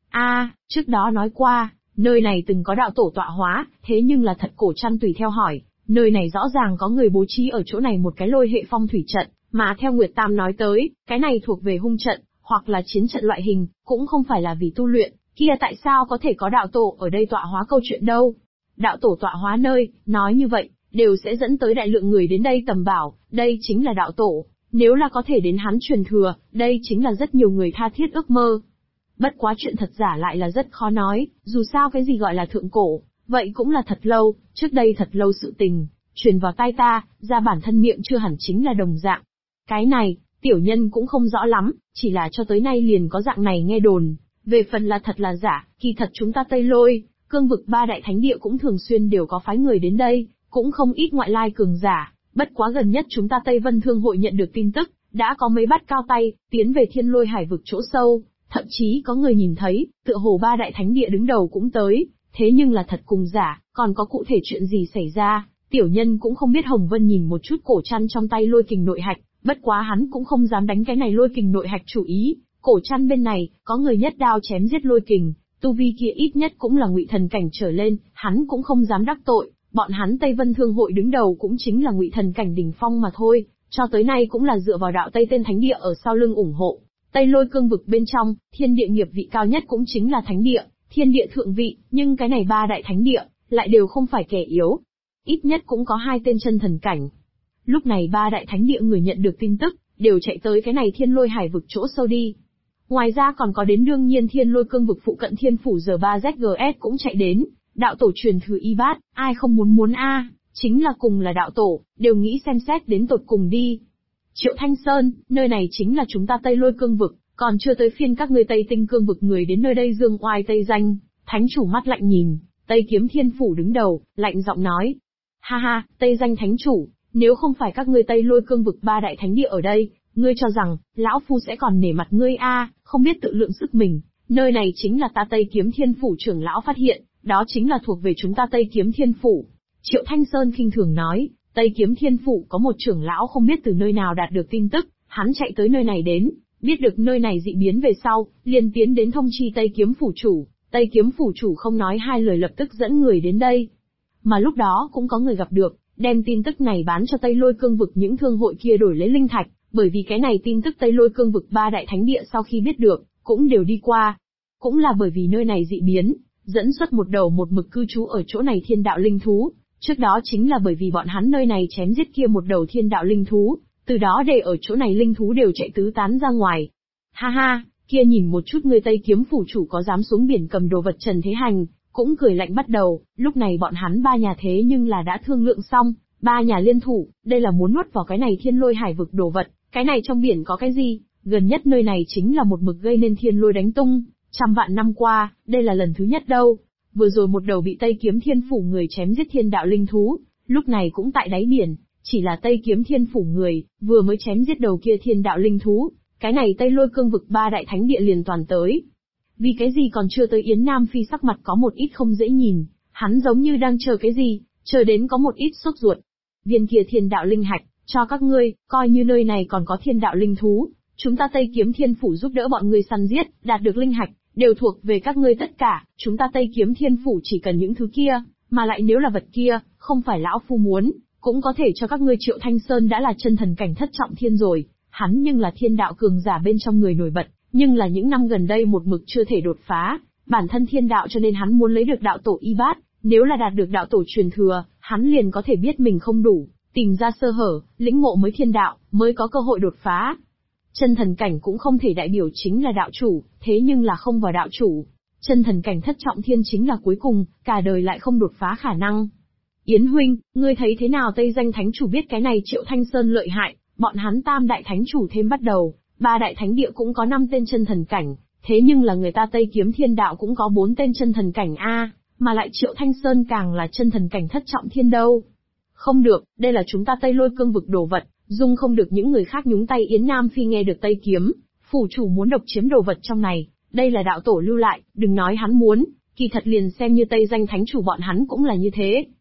Trước đó nói qua, nơi này từng có đạo tổ tọa hóa, thế nhưng là thật? Cổ Trăn tùy theo hỏi, nơi này rõ ràng có người bố trí ở chỗ này một cái lôi hệ phong thủy trận, mà theo Nguyệt Tam nói tới, cái này thuộc về hung trận, hoặc là chiến trận loại hình, cũng không phải là vì tu luyện, kia tại sao có thể có đạo tổ ở đây tọa hóa câu chuyện đâu? Đạo tổ tọa hóa nơi, nói như vậy, đều sẽ dẫn tới đại lượng người đến đây tầm bảo, đây chính là đạo tổ, nếu là có thể đến hắn truyền thừa, đây chính là rất nhiều người tha thiết ước mơ. Bất quá chuyện thật giả lại là rất khó nói, dù sao cái gì gọi là thượng cổ, vậy cũng là thật lâu, trước đây thật lâu sự tình, truyền vào tai ta, ra bản thân miệng chưa hẳn chính là đồng dạng. Cái này, tiểu nhân cũng không rõ lắm, chỉ là cho tới nay liền có dạng này nghe đồn, về phần là thật là giả, kỳ thật chúng ta Tây Lôi, cương vực ba đại thánh địa cũng thường xuyên đều có phái người đến đây, cũng không ít ngoại lai cường giả, bất quá gần nhất chúng ta Tây Vân Thương hội nhận được tin tức, đã có mấy bát cao tay, tiến về Thiên Lôi Hải vực chỗ sâu, thậm chí có người nhìn thấy, tựa hồ ba đại thánh địa đứng đầu cũng tới, thế nhưng là thật cùng giả, còn có cụ thể chuyện gì xảy ra, tiểu nhân cũng không biết. Hồng Vân nhìn một chút Cổ Trăn trong tay lôi kình nội hạch, bất quá hắn cũng không dám đánh cái này lôi kình nội hạch chủ ý. Cổ Trăn bên này, có người nhất đao chém giết lôi kình, tu vi kia ít nhất cũng là ngụy thần cảnh trở lên, hắn cũng không dám đắc tội, bọn hắn Tây Vân Thương hội đứng đầu cũng chính là ngụy thần cảnh đỉnh phong mà thôi, cho tới nay cũng là dựa vào đạo Tây tên thánh địa ở sau lưng ủng hộ. Tây Lôi cương vực bên trong, thiên địa nghiệp vị cao nhất cũng chính là thánh địa, thiên địa thượng vị, nhưng cái này ba đại thánh địa, lại đều không phải kẻ yếu. Ít nhất cũng có 2 tên chân thần cảnh. Lúc này ba đại thánh địa người nhận được tin tức, đều chạy tới cái này Thiên Lôi Hải vực chỗ sâu đi. Ngoài ra còn có đến đương nhiên Thiên Lôi cương vực phụ cận Thiên phủ giờ 3ZGS cũng chạy đến, đạo tổ truyền thừa y bát, ai không muốn chính là cùng là đạo tổ, đều nghĩ xem xét đến tột cùng đi. Triệu Thanh Sơn, nơi này chính là chúng ta Tây Lôi cương vực, còn chưa tới phiên các ngươi Tây Tinh cương vực người đến nơi đây dương oai Tây danh. Thánh chủ mắt lạnh nhìn, Tây Kiếm Thiên phủ đứng đầu, lạnh giọng nói. Ha, Tây danh thánh chủ, nếu không phải các ngươi Tây Lôi cương vực ba đại thánh địa ở đây, ngươi cho rằng, lão phu sẽ còn nể mặt ngươi không biết tự lượng sức mình, nơi này chính là ta Tây Kiếm Thiên phủ trưởng lão phát hiện, đó chính là thuộc về chúng ta Tây Kiếm Thiên phủ. Triệu Thanh Sơn khinh thường nói, Tây Kiếm Thiên phủ có một trưởng lão không biết từ nơi nào đạt được tin tức, hắn chạy tới nơi này đến, biết được nơi này dị biến về sau, liền tiến đến thông chi Tây Kiếm phủ chủ, Tây Kiếm phủ chủ không nói hai lời lập tức dẫn người đến đây. Mà lúc đó cũng có người gặp được, đem tin tức này bán cho Tây Lôi cương vực những thương hội kia đổi lấy linh thạch, bởi vì cái này tin tức Tây Lôi cương vực ba đại thánh địa sau khi biết được, cũng đều đi qua. Cũng là bởi vì nơi này dị biến, dẫn xuất một đầu một mực cư trú ở chỗ này thiên đạo linh thú, trước đó chính là bởi vì bọn hắn nơi này chém giết kia một đầu thiên đạo linh thú, từ đó để ở chỗ này linh thú đều chạy tứ tán ra ngoài. Ha, kia nhìn một chút người Tây Kiếm phủ chủ có dám xuống biển cầm đồ vật Trần Thế Hành, cũng cười lạnh bắt đầu, lúc này bọn hắn ba nhà thế nhưng là đã thương lượng xong, ba nhà liên thủ, đây là muốn nuốt vào cái này Thiên Lôi Hải vực đồ vật, cái này trong biển có cái gì, gần nhất nơi này chính là một mực gây nên thiên lôi đánh tung, trăm vạn năm qua, đây là lần thứ nhất đâu. Vừa rồi một đầu bị Tây Kiếm Thiên phủ người chém giết thiên đạo linh thú, lúc này cũng tại đáy biển, chỉ là Tây Kiếm Thiên phủ người, vừa mới chém giết đầu kia thiên đạo linh thú, cái này Tây Lôi cương vực ba đại thánh địa liền toàn tới. Vì cái gì còn chưa tới Yến Nam Phi sắc mặt có một ít không dễ nhìn, hắn giống như đang chờ cái gì, chờ đến có một ít sốt ruột. Viên kia thiên đạo linh hạch, cho các ngươi, coi như nơi này còn có thiên đạo linh thú, chúng ta Tây Kiếm Thiên phủ giúp đỡ bọn ngươi săn giết, đạt được linh hạch, đều thuộc về các ngươi tất cả, chúng ta Tây Kiếm Thiên phủ chỉ cần những thứ kia, mà lại nếu là vật kia, không phải lão phu muốn, cũng có thể cho các ngươi. Triệu Thanh Sơn đã là chân thần cảnh thất trọng thiên rồi, hắn nhưng là thiên đạo cường giả bên trong người nổi bật, nhưng là những năm gần đây một mực chưa thể đột phá, bản thân thiên đạo cho nên hắn muốn lấy được đạo tổ y bát, nếu là đạt được đạo tổ truyền thừa, hắn liền có thể biết mình không đủ, tìm ra sơ hở, lĩnh ngộ mới thiên đạo, mới có cơ hội đột phá. Chân thần cảnh cũng không thể đại biểu chính là đạo chủ, thế nhưng là không vào đạo chủ. Chân thần cảnh thất trọng thiên chính là cuối cùng, cả đời lại không đột phá khả năng. Yến huynh, ngươi thấy thế nào? Tây danh thánh chủ biết cái này Triệu Thanh Sơn lợi hại, bọn hắn tam đại thánh chủ thêm bắt đầu, ba đại thánh địa cũng có 5 tên chân thần cảnh, thế nhưng là người ta Tây Kiếm Thiên đạo cũng có 4 tên chân thần cảnh mà lại Triệu Thanh Sơn càng là chân thần cảnh thất trọng thiên đâu. Không được, đây là chúng ta Tây Lôi cương vực đồ vật, dung không được những người khác nhúng tay. Yến Nam Phi nghe được Tây Kiếm phủ chủ muốn độc chiếm đồ vật trong này, đây là đạo tổ lưu lại, đừng nói hắn muốn, kỳ thật liền xem như Tây danh thánh chủ bọn hắn cũng là như thế.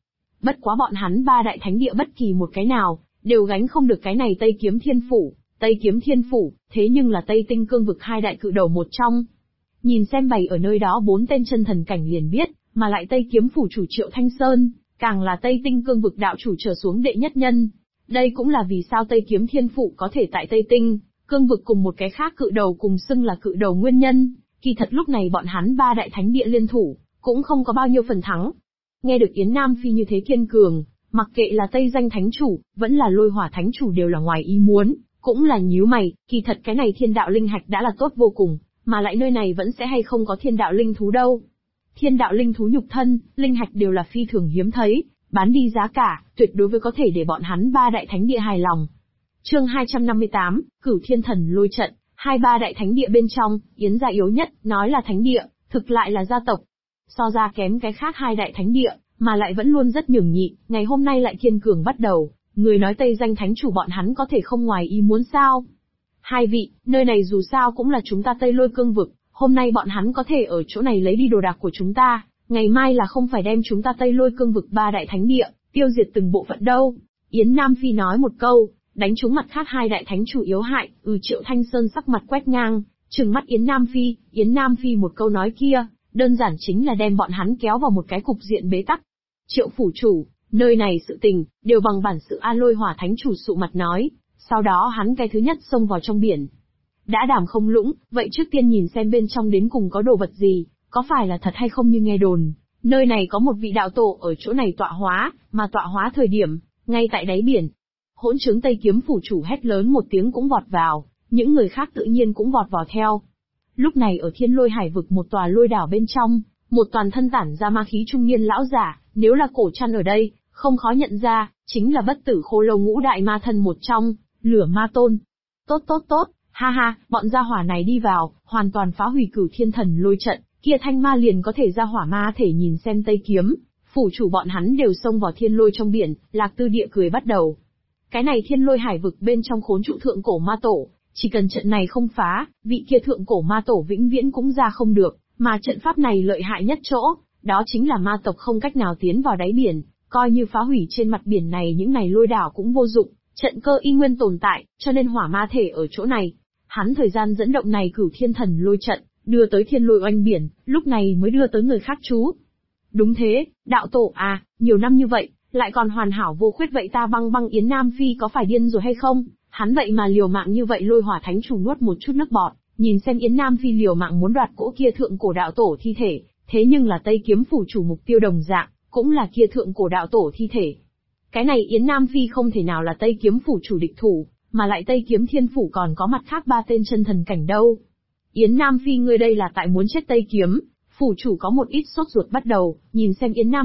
Bất quá bọn hắn ba đại thánh địa bất kỳ một cái nào, đều gánh không được cái này Tây Kiếm Thiên Phủ. Tây Kiếm Thiên Phủ, thế nhưng là Tây Tinh Cương vực hai đại cự đầu một trong. Nhìn xem bày ở nơi đó 4 tên chân thần cảnh liền biết, mà lại Tây Kiếm Phủ chủ Triệu Thanh Sơn, càng là Tây Tinh Cương vực đạo chủ trở xuống đệ nhất nhân. Đây cũng là vì sao Tây Kiếm Thiên Phủ có thể tại Tây Tinh Cương vực cùng một cái khác cự đầu cùng xưng là cự đầu nguyên nhân. Kỳ thật lúc này bọn hắn ba đại thánh địa liên thủ, cũng không có bao nhiêu phần thắng. Nghe được Yến Nam Phi như thế kiên cường, mặc kệ là Tây Danh Thánh Chủ, vẫn là Lôi Hỏa Thánh Chủ đều là ngoài ý muốn, cũng là nhíu mày, kỳ thật cái này thiên đạo linh hạch đã là tốt vô cùng, mà lại nơi này vẫn sẽ hay không có thiên đạo linh thú đâu. Thiên đạo linh thú nhục thân, linh hạch đều là phi thường hiếm thấy, bán đi giá cả, tuyệt đối với có thể để bọn hắn ba đại thánh địa hài lòng. Chương 258, Cửu Thiên Thần Lôi Trận, hai ba đại thánh địa bên trong, Yến gia yếu nhất, nói là thánh địa, thực lại là gia tộc. So ra kém cái khác hai đại thánh địa, mà lại vẫn luôn rất nhường nhịn, ngày hôm nay lại kiên cường bắt đầu, người nói Tây Danh Thánh Chủ bọn hắn có thể không ngoài ý muốn sao. Hai vị, nơi này dù sao cũng là chúng ta Tây Lôi Cương vực, hôm nay bọn hắn có thể ở chỗ này lấy đi đồ đạc của chúng ta, ngày mai là không phải đem chúng ta Tây Lôi Cương vực ba đại thánh địa, tiêu diệt từng bộ phận đâu. Yến Nam Phi nói một câu, đánh trúng mặt khác hai đại thánh chủ yếu hại, Triệu Thanh Sơn sắc mặt quét ngang, trừng mắt Yến Nam Phi một câu nói kia, đơn giản chính là đem bọn hắn kéo vào một cái cục diện bế tắc. Triệu phủ chủ, nơi này sự tình, đều bằng bản sự A Lôi Hỏa Thánh Chủ sụ mặt nói, sau đó hắn cái thứ nhất xông vào trong biển. Đã đảm không lũng, vậy trước tiên nhìn xem bên trong đến cùng có đồ vật gì, có phải là thật hay không như nghe đồn. Nơi này có một vị đạo tổ ở chỗ này tọa hóa, mà tọa hóa thời điểm, ngay tại đáy biển. Hỗn chứng Tây Kiếm phủ chủ hét lớn một tiếng cũng vọt vào, những người khác tự nhiên cũng vọt vào theo. Lúc này ở Thiên Lôi Hải vực một tòa lôi đảo bên trong, một toàn thân tản ra ma khí trung niên lão giả, nếu là Cổ Trăn ở đây, không khó nhận ra, chính là bất tử khô lâu ngũ đại ma thân một trong, Lửa Ma Tôn. Tốt, ha ha, bọn gia hỏa này đi vào, hoàn toàn phá hủy Cửu Thiên Thần Lôi Trận, kia thanh ma liền có thể ra hỏa ma thể nhìn xem Tây Kiếm phủ chủ bọn hắn đều xông vào thiên lôi trong biển. Lạc Tư Địa cười bắt đầu. Cái này Thiên Lôi Hải vực bên trong khốn trụ thượng cổ ma tổ, chỉ cần trận này không phá, vị kia thượng cổ ma tổ vĩnh viễn cũng ra không được, mà trận pháp này lợi hại nhất chỗ, đó chính là ma tộc không cách nào tiến vào đáy biển, coi như phá hủy trên mặt biển này những này lôi đảo cũng vô dụng, trận cơ y nguyên tồn tại, cho nên hỏa ma thể ở chỗ này. Hắn thời gian dẫn động này Cửu Thiên Thần Lôi Trận, đưa tới thiên lôi oanh biển, lúc này mới đưa tới người khác chú. Đúng thế, đạo tổ à, nhiều năm như vậy, lại còn hoàn hảo vô khuyết vậy ta băng Yến Nam Phi có phải điên rồi hay không? Hắn vậy mà liều mạng như vậy. Lôi Hỏa Thánh Chủ nuốt một chút nước bọt, nhìn xem Yến Nam Phi liều mạng muốn đoạt cỗ kia thượng cổ đạo tổ thi thể, thế nhưng là Tây Kiếm phủ chủ mục tiêu đồng dạng, cũng là kia thượng cổ đạo tổ thi thể. Cái này Yến Nam Phi không thể nào là Tây Kiếm phủ chủ địch thủ, mà lại Tây Kiếm Thiên phủ còn có mặt khác ba tên chân thần cảnh đâu. Yến Nam Phi ngươi đây là tại muốn chết Tây Kiếm phủ chủ có một ít sốt ruột bắt đầu, nhìn xem Yến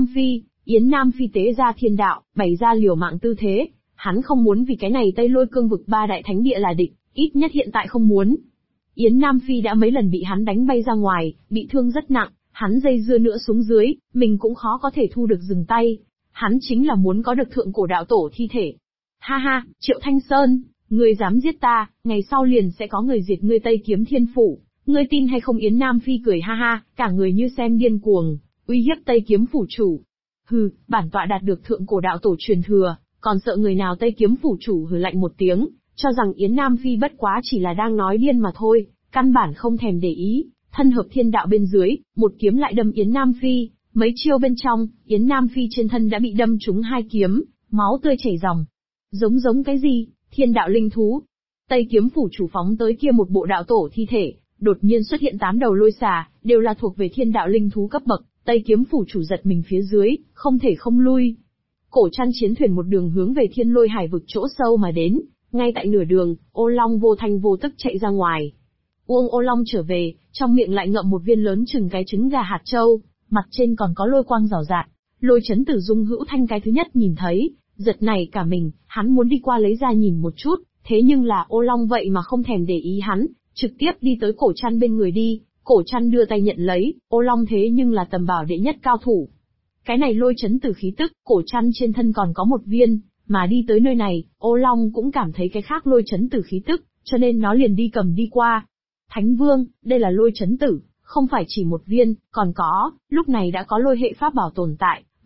Nam Phi tế ra thiên đạo, bày ra liều mạng tư thế, hắn không muốn vì cái này Tây Lôi Cương vực ba đại thánh địa là địch, ít nhất hiện tại không muốn. Yến Nam Phi đã mấy lần bị hắn đánh bay ra ngoài, bị thương rất nặng, hắn dây dưa nữa xuống dưới, mình cũng khó có thể thu được dừng tay. Hắn chính là muốn có được thượng cổ đạo tổ thi thể. Ha ha, Triệu Thanh Sơn, ngươi dám giết ta, ngày sau liền sẽ có người diệt ngươi Tây Kiếm Thiên phủ. Ngươi tin hay không? Yến Nam Phi cười ha ha, cả người như xem điên cuồng, uy hiếp Tây Kiếm phủ chủ. Hừ, bản tọa đạt được thượng cổ đạo tổ truyền thừa, còn sợ người nào? Tây Kiếm phủ chủ hừ lạnh một tiếng, cho rằng Yến Nam Phi bất quá chỉ là đang nói điên mà thôi, căn bản không thèm để ý, thân hợp thiên đạo bên dưới, một kiếm lại đâm Yến Nam Phi. Mấy chiêu bên trong, Yến Nam Phi trên thân đã bị đâm trúng 2 kiếm, máu tươi chảy ròng. Giống cái gì? Thiên đạo linh thú. Tây Kiếm phủ chủ phóng tới kia một bộ đạo tổ thi thể, đột nhiên xuất hiện 8 đầu lôi xà, đều là thuộc về thiên đạo linh thú cấp bậc. Tây Kiếm phủ chủ giật mình phía dưới, không thể không lui. Cổ Trăn chiến thuyền một đường hướng về Thiên Lôi Hải vực chỗ sâu mà đến, ngay tại nửa đường, Ô Long vô thanh vô tức chạy ra ngoài. Ô Long trở về, trong miệng lại ngậm một viên lớn chừng cái trứng gà hạt châu, mặt trên còn có lôi quang rào rạt. Lôi Chấn Tử Dung Hữu Thanh cái thứ nhất nhìn thấy, giật nảy cả mình, hắn muốn đi qua lấy ra nhìn một chút, thế nhưng là Ô Long vậy mà không thèm để ý hắn, trực tiếp đi tới Cổ Trăn bên người đi. Cổ Trăn đưa tay nhận lấy, Ô Long thế nhưng là tầm bảo đệ nhất cao thủ. Cái này Lôi Chấn Tử khí tức, Cổ Trăn trên thân còn có một viên, mà đi tới nơi này, Ô Long cũng cảm thấy cái khác Lôi Chấn Tử khí tức, cho nên nó liền đi cầm đi qua. Thánh Vương, đây là Lôi Chấn Tử, không phải chỉ một viên, còn có, lúc này đã có lôi hệ pháp bảo tồn tại,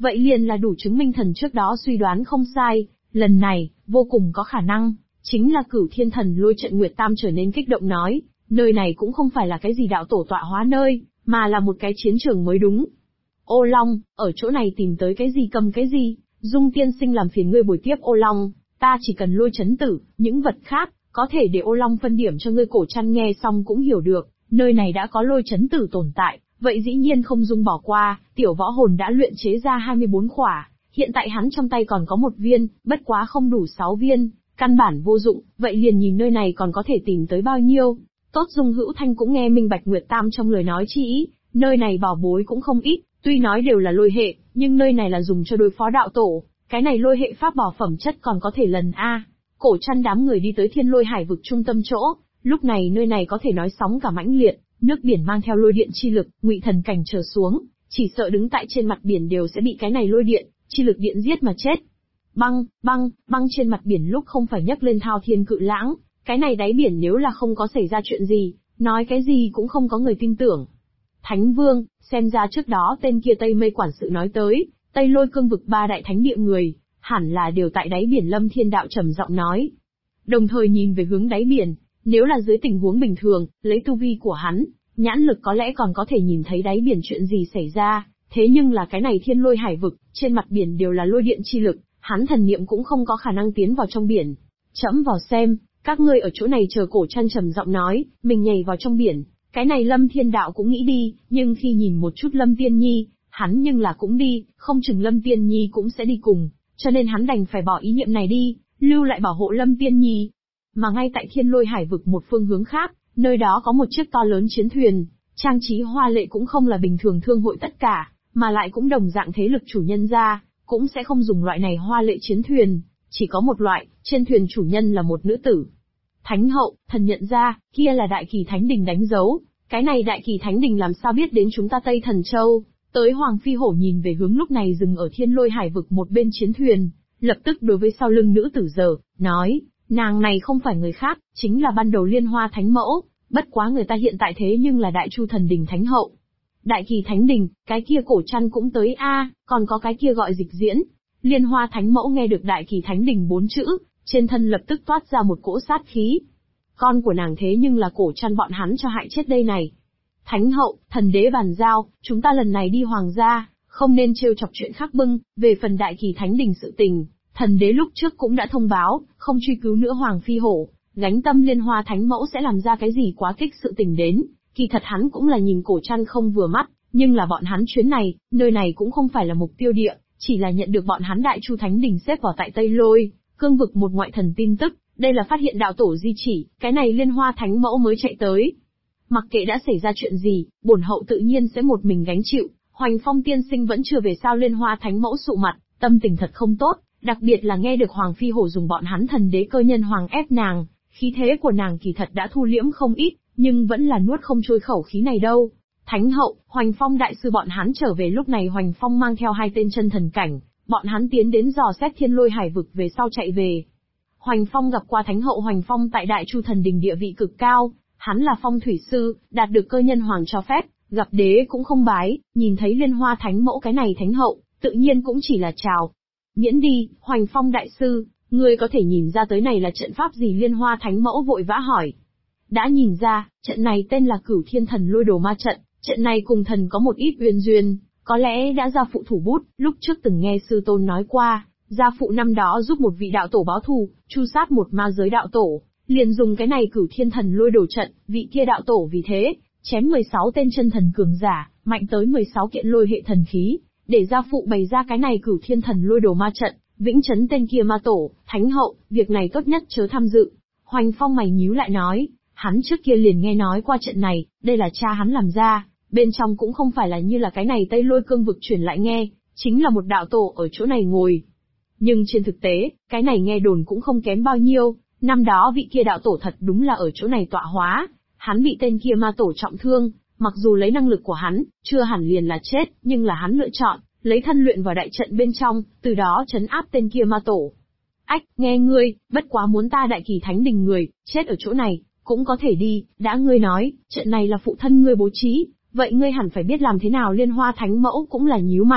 vậy liền là đủ chứng minh thần trước đó suy đoán không sai, lần này, vô cùng có khả năng, chính là Cửu Thiên Thần Lôi Trận. Nguyệt Tam trở nên kích động nói, nơi này cũng không phải là cái gì đạo tổ tọa hóa nơi, mà là một cái chiến trường mới đúng. Ô Long, ở chỗ này tìm tới cái gì cầm cái gì, Dung tiên sinh làm phiền ngươi bồi tiếp Ô Long, ta chỉ cần lôi chấn tử, những vật khác, có thể để Ô Long phân điểm cho ngươi. Cổ Trăn nghe xong cũng hiểu được, nơi này đã có lôi chấn tử tồn tại, vậy dĩ nhiên không dung bỏ qua, tiểu võ hồn đã luyện chế ra 24 khỏa, hiện tại hắn trong tay còn có 1 viên, bất quá không đủ 6 viên, căn bản vô dụng, vậy liền nhìn nơi này còn có thể tìm tới bao nhiêu. Tốt Dung Hữu Thanh cũng nghe minh bạch Nguyệt Tam trong lời nói chi ý, nơi này bảo bối cũng không ít, tuy nói đều là lôi hệ, nhưng nơi này là dùng cho đối phó đạo tổ, cái này lôi hệ pháp bảo phẩm chất còn có thể lần A. Cổ Trăn đám người đi tới Thiên Lôi Hải vực trung tâm chỗ, lúc này nơi này có thể nói sóng cả mãnh liệt, nước biển mang theo lôi điện chi lực, ngụy thần cảnh trở xuống, chỉ sợ đứng tại trên mặt biển đều sẽ bị cái này lôi điện chi lực điện giết mà chết. Băng, băng, băng trên mặt biển lúc không phải nhấc lên thao thiên cự lãng, cái này đáy biển nếu là không có xảy ra chuyện gì, nói cái gì cũng không có người tin tưởng. Thánh Vương, xem ra trước đó tên kia Tây Mây quản sự nói tới, Tây Lôi cương vực 3 đại thánh địa người, hẳn là đều tại đáy biển. Lâm Thiên Đạo trầm giọng nói. Đồng thời nhìn về hướng đáy biển, nếu là dưới tình huống bình thường, lấy tu vi của hắn, nhãn lực có lẽ còn có thể nhìn thấy đáy biển chuyện gì xảy ra, thế nhưng là cái này Thiên Lôi Hải vực, trên mặt biển đều là lôi điện chi lực, hắn thần niệm cũng không có khả năng tiến vào trong biển. Chẫm vào xem, các ngươi ở chỗ này chờ. Cổ Trăn trầm giọng nói, mình nhảy vào trong biển. Cái này Lâm Thiên Đạo cũng nghĩ đi, nhưng khi nhìn một chút Lâm Tiên Nhi, hắn nhưng là cũng đi, không chừng Lâm Tiên Nhi cũng sẽ đi cùng, cho nên hắn đành phải bỏ ý niệm này đi, lưu lại bảo hộ Lâm Tiên Nhi. Mà ngay tại Thiên Lôi Hải vực một phương hướng khác, nơi đó có một chiếc to lớn chiến thuyền, trang trí hoa lệ cũng không là bình thường thương hội tất cả, mà lại cũng đồng dạng thế lực chủ nhân ra, cũng sẽ không dùng loại này hoa lệ chiến thuyền, chỉ có một loại, trên thuyền chủ nhân là một nữ tử. Thánh hậu, thần nhận ra, kia là Đại Kỳ Thánh Đình đánh dấu, cái này Đại Kỳ Thánh Đình làm sao biết đến chúng ta Tây Thần Châu. Tới Hoàng Phi Hổ nhìn về hướng lúc này dừng ở Thiên Lôi Hải vực một bên chiến thuyền, lập tức đối với sau lưng nữ tử giờ, nói, nàng này không phải người khác, chính là ban đầu Liên Hoa Thánh Mẫu, bất quá người ta hiện tại thế nhưng là Đại Chu Thần Đình Thánh Hậu. Đại Kỳ Thánh Đình, cái kia Cổ Trăn cũng tới a, còn có cái kia gọi Dịch Diễn. Liên Hoa Thánh Mẫu nghe được Đại Kỳ Thánh Đình 4 chữ, trên thân lập tức toát ra một cỗ sát khí. Con của nàng thế nhưng là Cổ Trăn bọn hắn cho hại chết đây này. Thánh hậu, thần đế bàn giao, chúng ta lần này đi hoàng gia, không nên trêu chọc chuyện khác bưng. Về phần Đại Kỳ Thánh Đình sự tình, thần đế lúc trước cũng đã thông báo, không truy cứu nữa. Hoàng Phi Hổ, gánh tâm Liên Hoa Thánh Mẫu sẽ làm ra cái gì quá kích sự tình đến. Kỳ thật hắn cũng là nhìn Cổ Trăn không vừa mắt, nhưng là bọn hắn chuyến này, nơi này cũng không phải là mục tiêu địa, chỉ là nhận được bọn hắn Đại Chu Thánh Đình xếp vào tại Tây Lôi cương vực một ngoại thần tin tức, đây là phát hiện đạo tổ di chỉ, cái này Liên Hoa Thánh Mẫu mới chạy tới. Mặc kệ đã xảy ra chuyện gì, bổn hậu tự nhiên sẽ một mình gánh chịu. Hoành Phong tiên sinh vẫn chưa về sao Liên Hoa Thánh Mẫu sụ mặt, tâm tình thật không tốt, đặc biệt là nghe được Hoàng Phi Hổ dùng bọn hắn thần đế cơ nhân hoàng ép nàng, khí thế của nàng kỳ thật đã thu liễm không ít, nhưng vẫn là nuốt không trôi khẩu khí này đâu. Thánh hậu, Hoành Phong đại sư bọn hắn trở về. Lúc này Hoành Phong mang theo 2 tên chân thần cảnh, bọn hắn tiến đến dò xét Thiên Lôi Hải vực về sau chạy về. Hoành Phong gặp qua Thánh hậu. Hoành Phong tại Đại Chu Thần Đình địa vị cực cao, hắn là phong thủy sư, đạt được cơ nhân hoàng cho phép, gặp đế cũng không bái, nhìn thấy Liên Hoa Thánh Mẫu cái này Thánh hậu, tự nhiên cũng chỉ là chào. Miễn đi, Hoành Phong đại sư, ngươi có thể nhìn ra tới này là trận pháp gì? Liên Hoa Thánh Mẫu vội vã hỏi. Đã nhìn ra, trận này tên là Cửu Thiên Thần Lôi Đồ Ma Trận, trận này cùng thần có một ít uyên duyên, có lẽ đã gia phụ thủ bút, lúc trước từng nghe sư tôn nói qua, gia phụ năm đó giúp một vị đạo tổ báo thù, tru sát một ma giới đạo tổ, liền dùng cái này Cửu Thiên Thần Lôi Đồ trận, vị kia đạo tổ vì thế, chém 16 tên chân thần cường giả, mạnh tới 16 kiện lôi hệ thần khí, để gia phụ bày ra cái này Cửu Thiên Thần Lôi Đồ Ma trận, vĩnh chấn tên kia ma tổ. Thánh hậu, việc này tốt nhất chớ tham dự. Hoành Phong mày nhíu lại nói, hắn trước kia liền nghe nói qua trận này, đây là cha hắn làm ra, bên trong cũng không phải là như là cái này Tây Lôi cương vực truyền lại nghe, chính là một đạo tổ ở chỗ này ngồi. Nhưng trên thực tế, cái này nghe đồn cũng không kém bao nhiêu, năm đó vị kia đạo tổ thật đúng là ở chỗ này tọa hóa, hắn bị tên kia ma tổ trọng thương, mặc dù lấy năng lực của hắn, chưa hẳn liền là chết, nhưng là hắn lựa chọn, lấy thân luyện vào đại trận bên trong, từ đó trấn áp tên kia ma tổ. Ách, nghe ngươi, bất quá muốn ta Đại Kỳ Thánh Đình người, chết ở chỗ này, cũng có thể đi, đã ngươi nói, trận này là phụ thân ngươi bố trí, vậy ngươi hẳn phải biết làm thế nào. Liên Hoa Thánh Mẫu cũng là nhíu mày,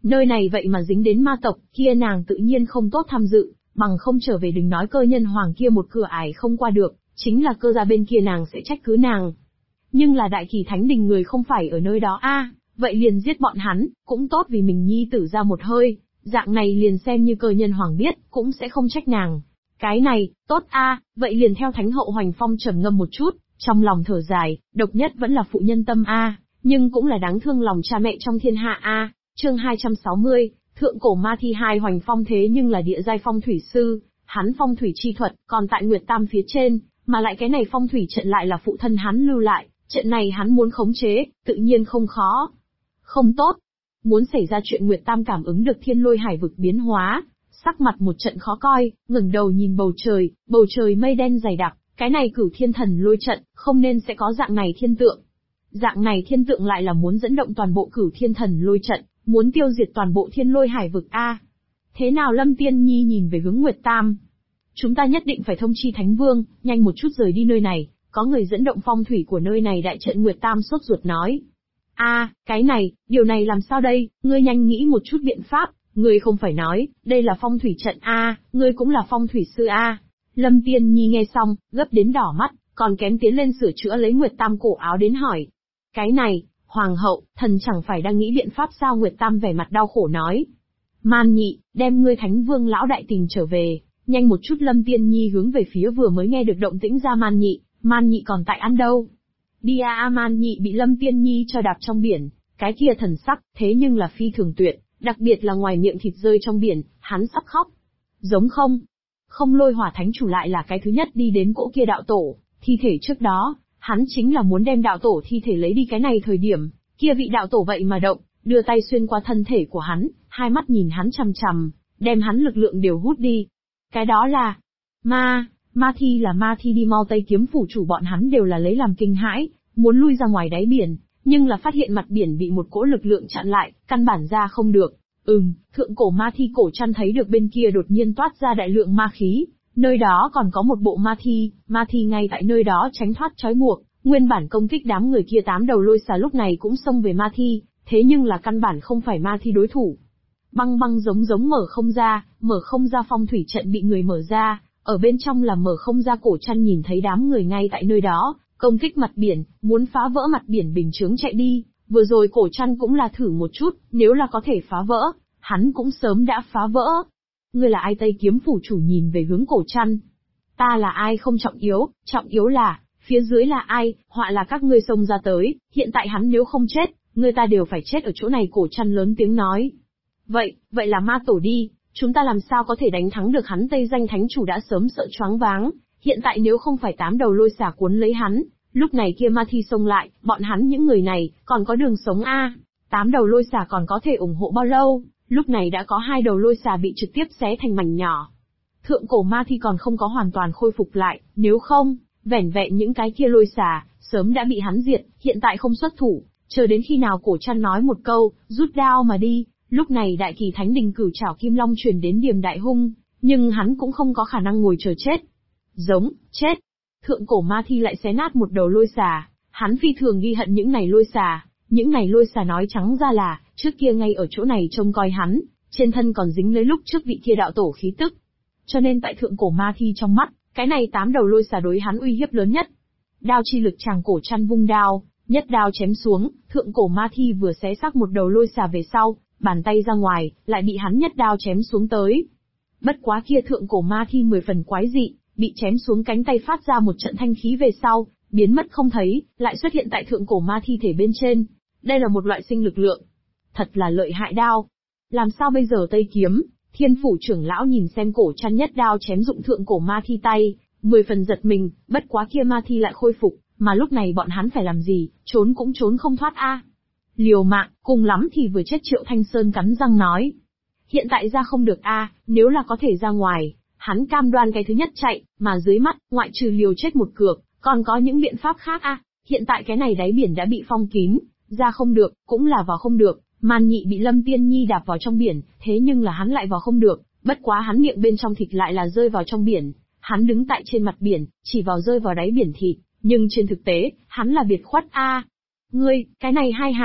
Nơi này vậy mà dính đến ma tộc, kia nàng tự nhiên không tốt tham dự, bằng không trở về đừng nói cơ nhân hoàng kia một cửa ải không qua được, chính là cơ gia bên kia nàng sẽ trách cứ nàng. Nhưng là Đại Kỳ Thánh Đình người không phải ở nơi đó vậy liền giết bọn hắn, cũng tốt vì mình nhi tử ra một hơi, dạng này liền xem như cơ nhân hoàng biết, cũng sẽ không trách nàng. Cái này, tốt vậy liền theo Thánh hậu Hoành Phong trầm ngâm một chút, trong lòng thở dài, độc nhất vẫn là phụ nhân tâm nhưng cũng là đáng thương lòng cha mẹ trong thiên hạ Chương 260, Thượng cổ ma thi 2 Hoành Phong thế nhưng là địa giai phong thủy sư, hắn phong thủy chi thuật, còn tại Nguyệt Tam phía trên, mà lại cái này phong thủy trận lại là phụ thân hắn lưu lại, trận này hắn muốn khống chế, tự nhiên không khó. Không tốt. Muốn xảy ra chuyện Nguyệt Tam cảm ứng được thiên lôi hải vực biến hóa, sắc mặt một trận khó coi, ngẩng đầu nhìn bầu trời mây đen dày đặc, cái này Cửu Thiên Thần lôi trận, không nên sẽ có dạng này thiên tượng. Dạng này thiên tượng lại là muốn dẫn động toàn bộ Cửu Thiên Thần lôi trận, muốn tiêu diệt toàn bộ thiên lôi hải vực Thế nào Lâm Tiên Nhi nhìn về hướng Nguyệt Tam? Chúng ta nhất định phải thông chi Thánh Vương, nhanh một chút rời đi nơi này, có người dẫn động phong thủy của nơi này đại trận. Nguyệt Tam sốt ruột nói. Cái này, điều này làm sao đây, ngươi nhanh nghĩ một chút biện pháp, ngươi không phải nói, đây là phong thủy trận ngươi cũng là phong thủy sư Lâm Tiên Nhi nghe xong, gấp đến đỏ mắt, còn kém tiến lên sửa chữa lấy Nguyệt Tam cổ áo đến hỏi. Cái này, Hoàng hậu, thần chẳng phải đang nghĩ biện pháp sao? Nguyệt Tam vẻ mặt đau khổ nói. Man Nhị, đem ngươi Thánh Vương lão đại tình trở về, nhanh một chút. Lâm Tiên Nhi hướng về phía vừa mới nghe được động tĩnh ra Man Nhị còn tại ăn đâu. Đi Man Nhị bị Lâm Tiên Nhi cho đạp trong biển, cái kia thần sắc, thế nhưng là phi thường tuyệt, đặc biệt là ngoài miệng thịt rơi trong biển, hắn sắp khóc. Giống không? Không Lôi Hỏa Thánh chủ lại là cái thứ nhất đi đến cỗ kia đạo tổ, thi thể trước đó, hắn chính là muốn đem đạo tổ thi thể lấy đi. Cái này thời điểm, kia vị đạo tổ vậy mà động, đưa tay xuyên qua thân thể của hắn, hai mắt nhìn hắn chằm chằm, đem hắn lực lượng đều hút đi. Cái đó là ma thi, là ma thi. Đi mau, Tây Kiếm phủ chủ bọn hắn đều là lấy làm kinh hãi, muốn lui ra ngoài đáy biển, nhưng là phát hiện mặt biển bị một cỗ lực lượng chặn lại, căn bản ra không được. Thượng cổ ma thi cổ chăn thấy được bên kia đột nhiên toát ra đại lượng ma khí, nơi đó còn có một bộ ma thi ngay tại nơi đó tránh thoát trói buộc, nguyên bản công kích đám người kia 8 đầu lôi xà lúc này cũng xông về ma thi, thế nhưng là căn bản không phải ma thi đối thủ. Băng giống mở không ra phong thủy trận bị người mở ra, ở bên trong là mở không ra. Cổ chăn nhìn thấy đám người ngay tại nơi đó, công kích mặt biển, muốn phá vỡ mặt biển bình chướng chạy đi, vừa rồi cổ chăn cũng là thử một chút, nếu là có thể phá vỡ, hắn cũng sớm đã phá vỡ. Ngươi là ai? Tây Kiếm phủ chủ nhìn về hướng cổ chăn. Ta là ai không trọng yếu là, phía dưới là ai, họa là các ngươi xông ra tới, hiện tại hắn nếu không chết, người ta đều phải chết ở chỗ này. Cổ chăn lớn tiếng nói. Vậy là ma tổ đi, chúng ta làm sao có thể đánh thắng được hắn? Tây Danh Thánh chủ đã sớm sợ choáng váng, hiện tại nếu không phải 8 đầu lôi xà cuốn lấy hắn, lúc này kia ma thi xông lại, bọn hắn những người này, còn có đường sống 8 đầu lôi xà còn có thể ủng hộ bao lâu? Lúc này đã có 2 đầu lôi xà bị trực tiếp xé thành mảnh nhỏ. Thượng cổ ma thi còn không có hoàn toàn khôi phục lại, nếu không, vẻn vẹn những cái kia lôi xà, sớm đã bị hắn diệt, hiện tại không xuất thủ, chờ đến khi nào Cổ Chăn nói một câu, rút đao mà đi. Lúc này Đại Kỳ Thánh Đình cửu trảo kim long truyền đến Điềm Đại Hung, nhưng hắn cũng không có khả năng ngồi chờ chết. Giống, chết. Thượng cổ ma thi lại xé nát một đầu lôi xà, hắn phi thường ghi hận những này lôi xà nói trắng ra là, trước kia ngay ở chỗ này trông coi hắn, trên thân còn dính lấy lúc trước vị kia đạo tổ khí tức. Cho nên tại thượng cổ ma thi trong mắt, cái này 8 đầu lôi xà đối hắn uy hiếp lớn nhất. Đao chi lực chàng Cổ Chăn vung đao, nhất đao chém xuống, thượng cổ ma thi vừa xé xác một đầu lôi xà về sau, bàn tay ra ngoài, lại bị hắn nhất đao chém xuống tới. Bất quá kia thượng cổ ma thi 10 phần quái dị, bị chém xuống cánh tay phát ra một trận thanh khí về sau, biến mất không thấy, lại xuất hiện tại thượng cổ ma thi thể bên trên. Đây là một loại sinh lực lượng. Thật là lợi hại đao. Làm sao bây giờ? Tây Kiếm, Thiên phủ trưởng lão nhìn xem Cổ Chăn nhất đao chém dụng thượng cổ ma thi tay, 10 phần giật mình, bất quá kia ma thi lại khôi phục, mà lúc này bọn hắn phải làm gì, trốn cũng trốn không thoát Liều mạng, cùng lắm thì vừa chết. Triệu Thanh Sơn cắn răng nói. Hiện tại ra không được nếu là có thể ra ngoài, hắn cam đoan cái thứ nhất chạy, mà dưới mắt, ngoại trừ liều chết một cược, còn có những biện pháp khác Hiện tại cái này đáy biển đã bị phong kín, ra không được, cũng là vào không được. Man Nhị bị Lâm Tiên Nhi đạp vào trong biển, thế nhưng là hắn lại vào không được, bất quá hắn miệng bên trong thịt lại là rơi vào trong biển. Hắn đứng tại trên mặt biển, chỉ vào rơi vào đáy biển thịt, nhưng trên thực tế, hắn là biệt khuất Ngươi, cái này hai hàng,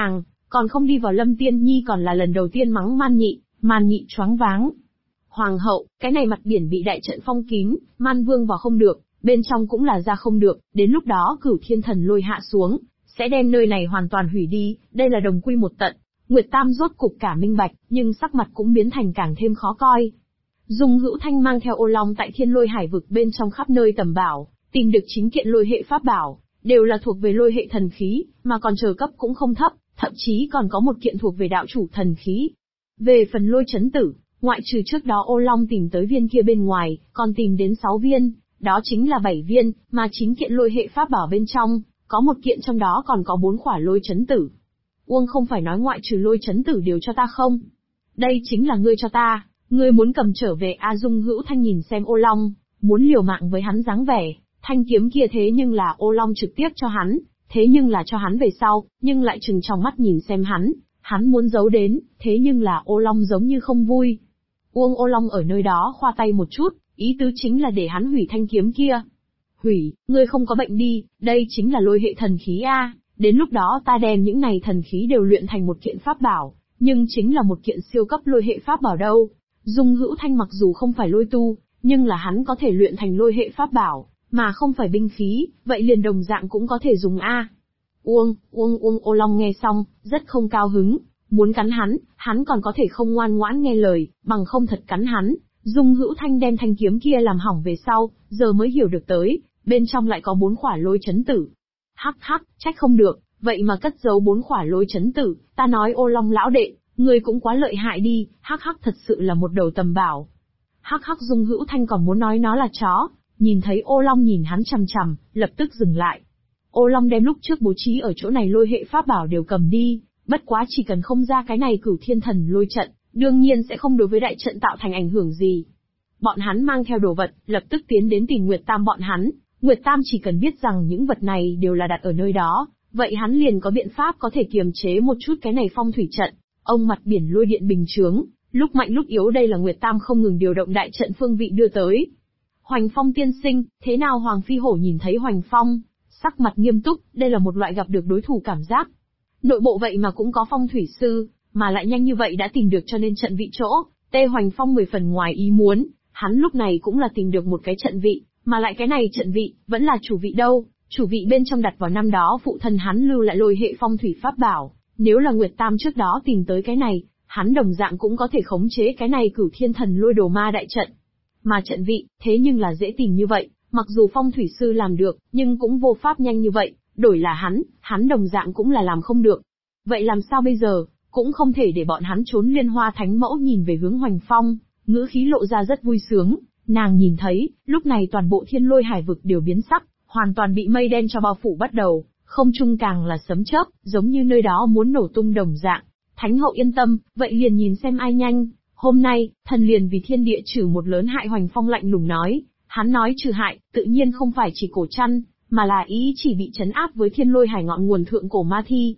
còn không đi vào Lâm Tiên Nhi còn là lần đầu tiên mắng Man Nhị choáng váng. Hoàng hậu, cái này mặt biển bị đại trận phong kín, Man Vương vào không được, bên trong cũng là ra không được, đến lúc đó Cửu Thiên Thần Lôi hạ xuống, sẽ đem nơi này hoàn toàn hủy đi, đây là đồng quy một tận. Nguyệt Tam rốt cục cả minh bạch, nhưng sắc mặt cũng biến thành càng thêm khó coi. Dung Hữu Thanh mang theo Ô Long tại Thiên Lôi Hải vực bên trong khắp nơi tầm bảo, tìm được 9 kiện lôi hệ pháp bảo, đều là thuộc về lôi hệ thần khí, mà còn chờ cấp cũng không thấp, thậm chí còn có một kiện thuộc về đạo chủ thần khí. Về phần lôi chấn tử, ngoại trừ trước đó Ô Long tìm tới viên kia bên ngoài, còn tìm đến 6 viên, đó chính là 7 viên, mà 9 kiện lôi hệ pháp bảo bên trong, có một kiện trong đó còn có 4 khỏa lôi chấn tử. Uông không phải nói ngoại trừ lôi chấn tử đều cho ta không? Đây chính là ngươi cho ta, ngươi muốn cầm trở về. Dung Hữu Thanh nhìn xem Ô Long, muốn liều mạng với hắn dáng vẻ, thanh kiếm kia thế nhưng là Ô Long trực tiếp cho hắn, thế nhưng là cho hắn về sau, nhưng lại trừng trong mắt nhìn xem hắn muốn giấu đến, thế nhưng là Ô Long giống như không vui. Uông Ô Long ở nơi đó khoa tay một chút, ý tứ chính là để hắn hủy thanh kiếm kia. Hủy, ngươi không có bệnh đi, đây chính là lôi hệ thần khí a, đến lúc đó ta đem những này thần khí đều luyện thành một kiện pháp bảo, nhưng chính là một kiện siêu cấp lôi hệ pháp bảo đâu. Dung Hữu Thanh mặc dù không phải lôi tu, nhưng là hắn có thể luyện thành lôi hệ pháp bảo, mà không phải binh khí, vậy liền đồng dạng cũng có thể dùng a. Uông Ô Long nghe xong, rất không cao hứng, muốn cắn hắn còn có thể không ngoan ngoãn nghe lời, bằng không thật cắn hắn. Dung Hữu Thanh đem thanh kiếm kia làm hỏng về sau, giờ mới hiểu được tới, bên trong lại có 4 khỏa lôi chấn tử. Hắc, trách không được, vậy mà cất giấu 4 khỏa lôi chấn tử, ta nói Ô Long lão đệ, ngươi cũng quá lợi hại đi, hắc thật sự là một đầu tầm bảo. Hắc Dung Hữu Thanh còn muốn nói nó là chó, nhìn thấy Ô Long nhìn hắn chằm chằm, lập tức dừng lại. Ô Long đem lúc trước bố trí ở chỗ này lôi hệ pháp bảo đều cầm đi, bất quá chỉ cần không ra cái này Cửu Thiên Thần Lôi trận, đương nhiên sẽ không đối với đại trận tạo thành ảnh hưởng gì. Bọn hắn mang theo đồ vật, lập tức tiến đến tìm Nguyệt Tam bọn hắn. Nguyệt Tam chỉ cần biết rằng những vật này đều là đặt ở nơi đó, vậy hắn liền có biện pháp có thể kiềm chế một chút cái này phong thủy trận. Ông mặt biển lôi điện bình chướng, lúc mạnh lúc yếu đây là Nguyệt Tam không ngừng điều động đại trận phương vị đưa tới. Hoành Phong tiên sinh, thế nào? Hoàng Phi Hổ nhìn thấy Hoành Phong, sắc mặt nghiêm túc, đây là một loại gặp được đối thủ cảm giác. Nội bộ vậy mà cũng có phong thủy sư, mà lại nhanh như vậy đã tìm được cho nên trận vị chỗ, Hoành Phong 10 phần ngoài ý muốn, hắn lúc này cũng là tìm được một cái trận vị, mà lại cái này trận vị, vẫn là chủ vị đâu, chủ vị bên trong đặt vào năm đó phụ thân hắn lưu lại lôi hệ phong thủy pháp bảo, nếu là Nguyệt Tam trước đó tìm tới cái này, hắn đồng dạng cũng có thể khống chế cái này Cửu Thiên Thần Lôi Đồ Ma đại trận. Mà trận vị, thế nhưng là dễ tìm như vậy, mặc dù phong thủy sư làm được, nhưng cũng vô pháp nhanh như vậy, đổi là hắn đồng dạng cũng là làm không được. Vậy làm sao bây giờ, cũng không thể để bọn hắn trốn. Liên Hoa Thánh Mẫu nhìn về hướng Hoành Phong, ngữ khí lộ ra rất vui sướng, nàng nhìn thấy, lúc này toàn bộ Thiên Lôi Hải vực đều biến sắc, hoàn toàn bị mây đen cho bao phủ bắt đầu, không trung càng là sấm chớp, giống như nơi đó muốn nổ tung đồng dạng. Thánh hậu yên tâm, vậy liền nhìn xem ai nhanh. Hôm nay, thần liền vì thiên địa trừ một lớn hại. Hoành Phong lạnh lùng nói, hắn nói trừ hại, tự nhiên không phải chỉ cổ chăn, mà là ý chỉ bị trấn áp với Thiên Lôi Hải ngọn nguồn thượng cổ ma thi.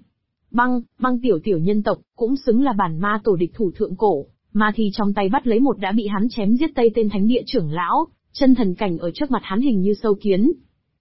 Băng tiểu nhân tộc, cũng xứng là bản ma tổ địch thủ thượng cổ, ma thi trong tay bắt lấy một đã bị hắn chém giết Tây tên thánh địa trưởng lão, chân thần cảnh ở trước mặt hắn hình như sâu kiến.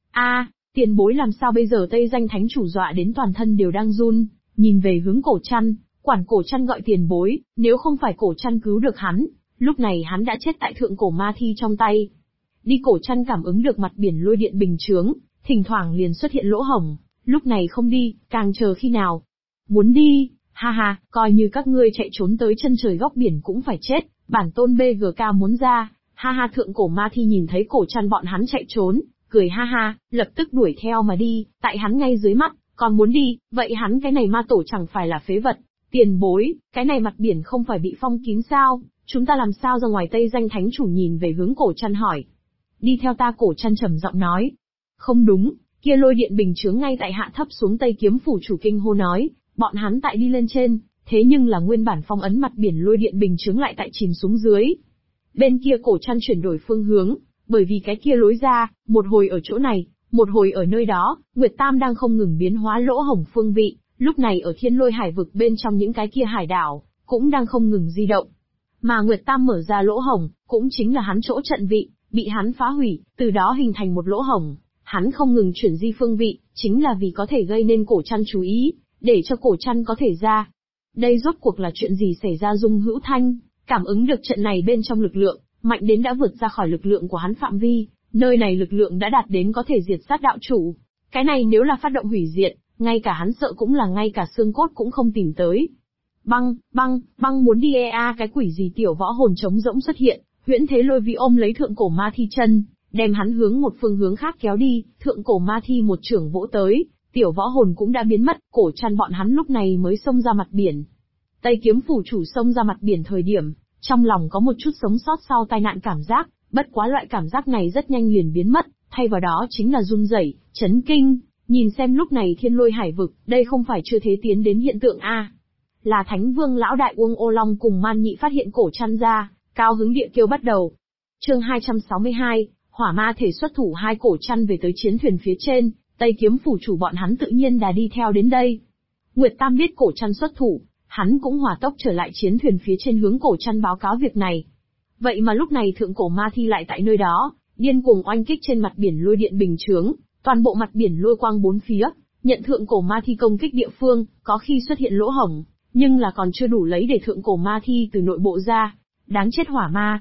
Tiền bối làm sao bây giờ? Tây danh thánh chủ dọa đến toàn thân đều đang run, nhìn về hướng cổ chăn, quản cổ chăn gọi tiền bối, nếu không phải cổ chăn cứu được hắn, lúc này hắn đã chết tại thượng cổ ma thi trong tay. Đi. Cổ chăn cảm ứng được mặt biển lôi điện bình chướng, thỉnh thoảng liền xuất hiện lỗ hổng, lúc này không đi, càng chờ khi nào? Muốn đi, ha, coi như các ngươi chạy trốn tới chân trời góc biển cũng phải chết, bản tôn BGK muốn ra, ha, thượng cổ ma thi nhìn thấy cổ chăn bọn hắn chạy trốn, cười ha, lập tức đuổi theo mà đi, tại hắn ngay dưới mắt, còn muốn đi, vậy hắn cái này ma tổ chẳng phải là phế vật. Tiền bối, cái này mặt biển không phải bị phong kín sao, chúng ta làm sao ra ngoài? Tây danh thánh chủ nhìn về hướng cổ chăn hỏi. Đi theo ta. Cổ chăn trầm giọng nói. Không đúng, kia lôi điện bình chướng ngay tại hạ thấp xuống. Tây kiếm phủ chủ kinh hô nói, bọn hắn tại đi lên trên, thế nhưng là nguyên bản phong ấn mặt biển lôi điện bình chướng lại tại chìm xuống dưới. Bên kia cổ chăn chuyển đổi phương hướng, bởi vì cái kia lối ra, một hồi ở chỗ này, một hồi ở nơi đó, Nguyệt Tam đang không ngừng biến hóa lỗ hổng phương vị, lúc này ở Thiên Lôi Hải vực bên trong những cái kia hải đảo, cũng đang không ngừng di động. Mà Nguyệt Tam mở ra lỗ hổng, cũng chính là hắn chỗ trận vị, bị hắn phá hủy, từ đó hình thành một lỗ hổng. Hắn không ngừng chuyển di phương vị, chính là vì có thể gây nên cổ chăn chú ý, để cho cổ trăn có thể ra. Đây rốt cuộc là chuyện gì xảy ra? Dung Hữu Thanh cảm ứng được trận này bên trong lực lượng, mạnh đến đã vượt ra khỏi lực lượng của hắn phạm vi, nơi này lực lượng đã đạt đến có thể diệt sát đạo chủ. Cái này nếu là phát động hủy diệt, ngay cả hắn sợ cũng là ngay cả xương cốt cũng không tìm tới. Băng muốn đi cái quỷ gì? Tiểu Võ Hồn trống rỗng xuất hiện, huyễn thế lôi vi ôm lấy thượng cổ ma thi chân, đem hắn hướng một phương hướng khác kéo đi, thượng cổ ma thi một chưởng vỗ tới, Tiểu Võ Hồn cũng đã biến mất, cổ trăn bọn hắn lúc này mới xông ra mặt biển. Tây Kiếm phủ chủ xông ra mặt biển thời điểm, trong lòng có một chút sống sót sau tai nạn cảm giác, bất quá loại cảm giác này rất nhanh liền biến mất, thay vào đó chính là run rẩy, chấn kinh, nhìn xem lúc này thiên lôi hải vực, đây không phải chưa thế tiến đến hiện tượng a. Là Thánh Vương lão đại Uông Ô Long cùng Man Nhị phát hiện cổ trăn ra, cao hứng địa kêu bắt đầu. Chương 262, Hỏa Ma thể xuất thủ, hai cổ trăn về tới chiến thuyền phía trên, Tây Kiếm phủ chủ bọn hắn tự nhiên đã đi theo đến đây. Nguyệt Tam biết cổ trăn xuất thủ, hắn cũng hỏa tốc trở lại chiến thuyền phía trên hướng cổ trăn báo cáo việc này. Vậy mà lúc này thượng cổ ma thi lại tại nơi đó, điên cuồng oanh kích trên mặt biển lôi điện bình chướng, toàn bộ mặt biển lôi quang bốn phía, nhận thượng cổ ma thi công kích địa phương, có khi xuất hiện lỗ hổng, nhưng là còn chưa đủ lấy để thượng cổ ma thi từ nội bộ ra. Đáng chết hỏa ma,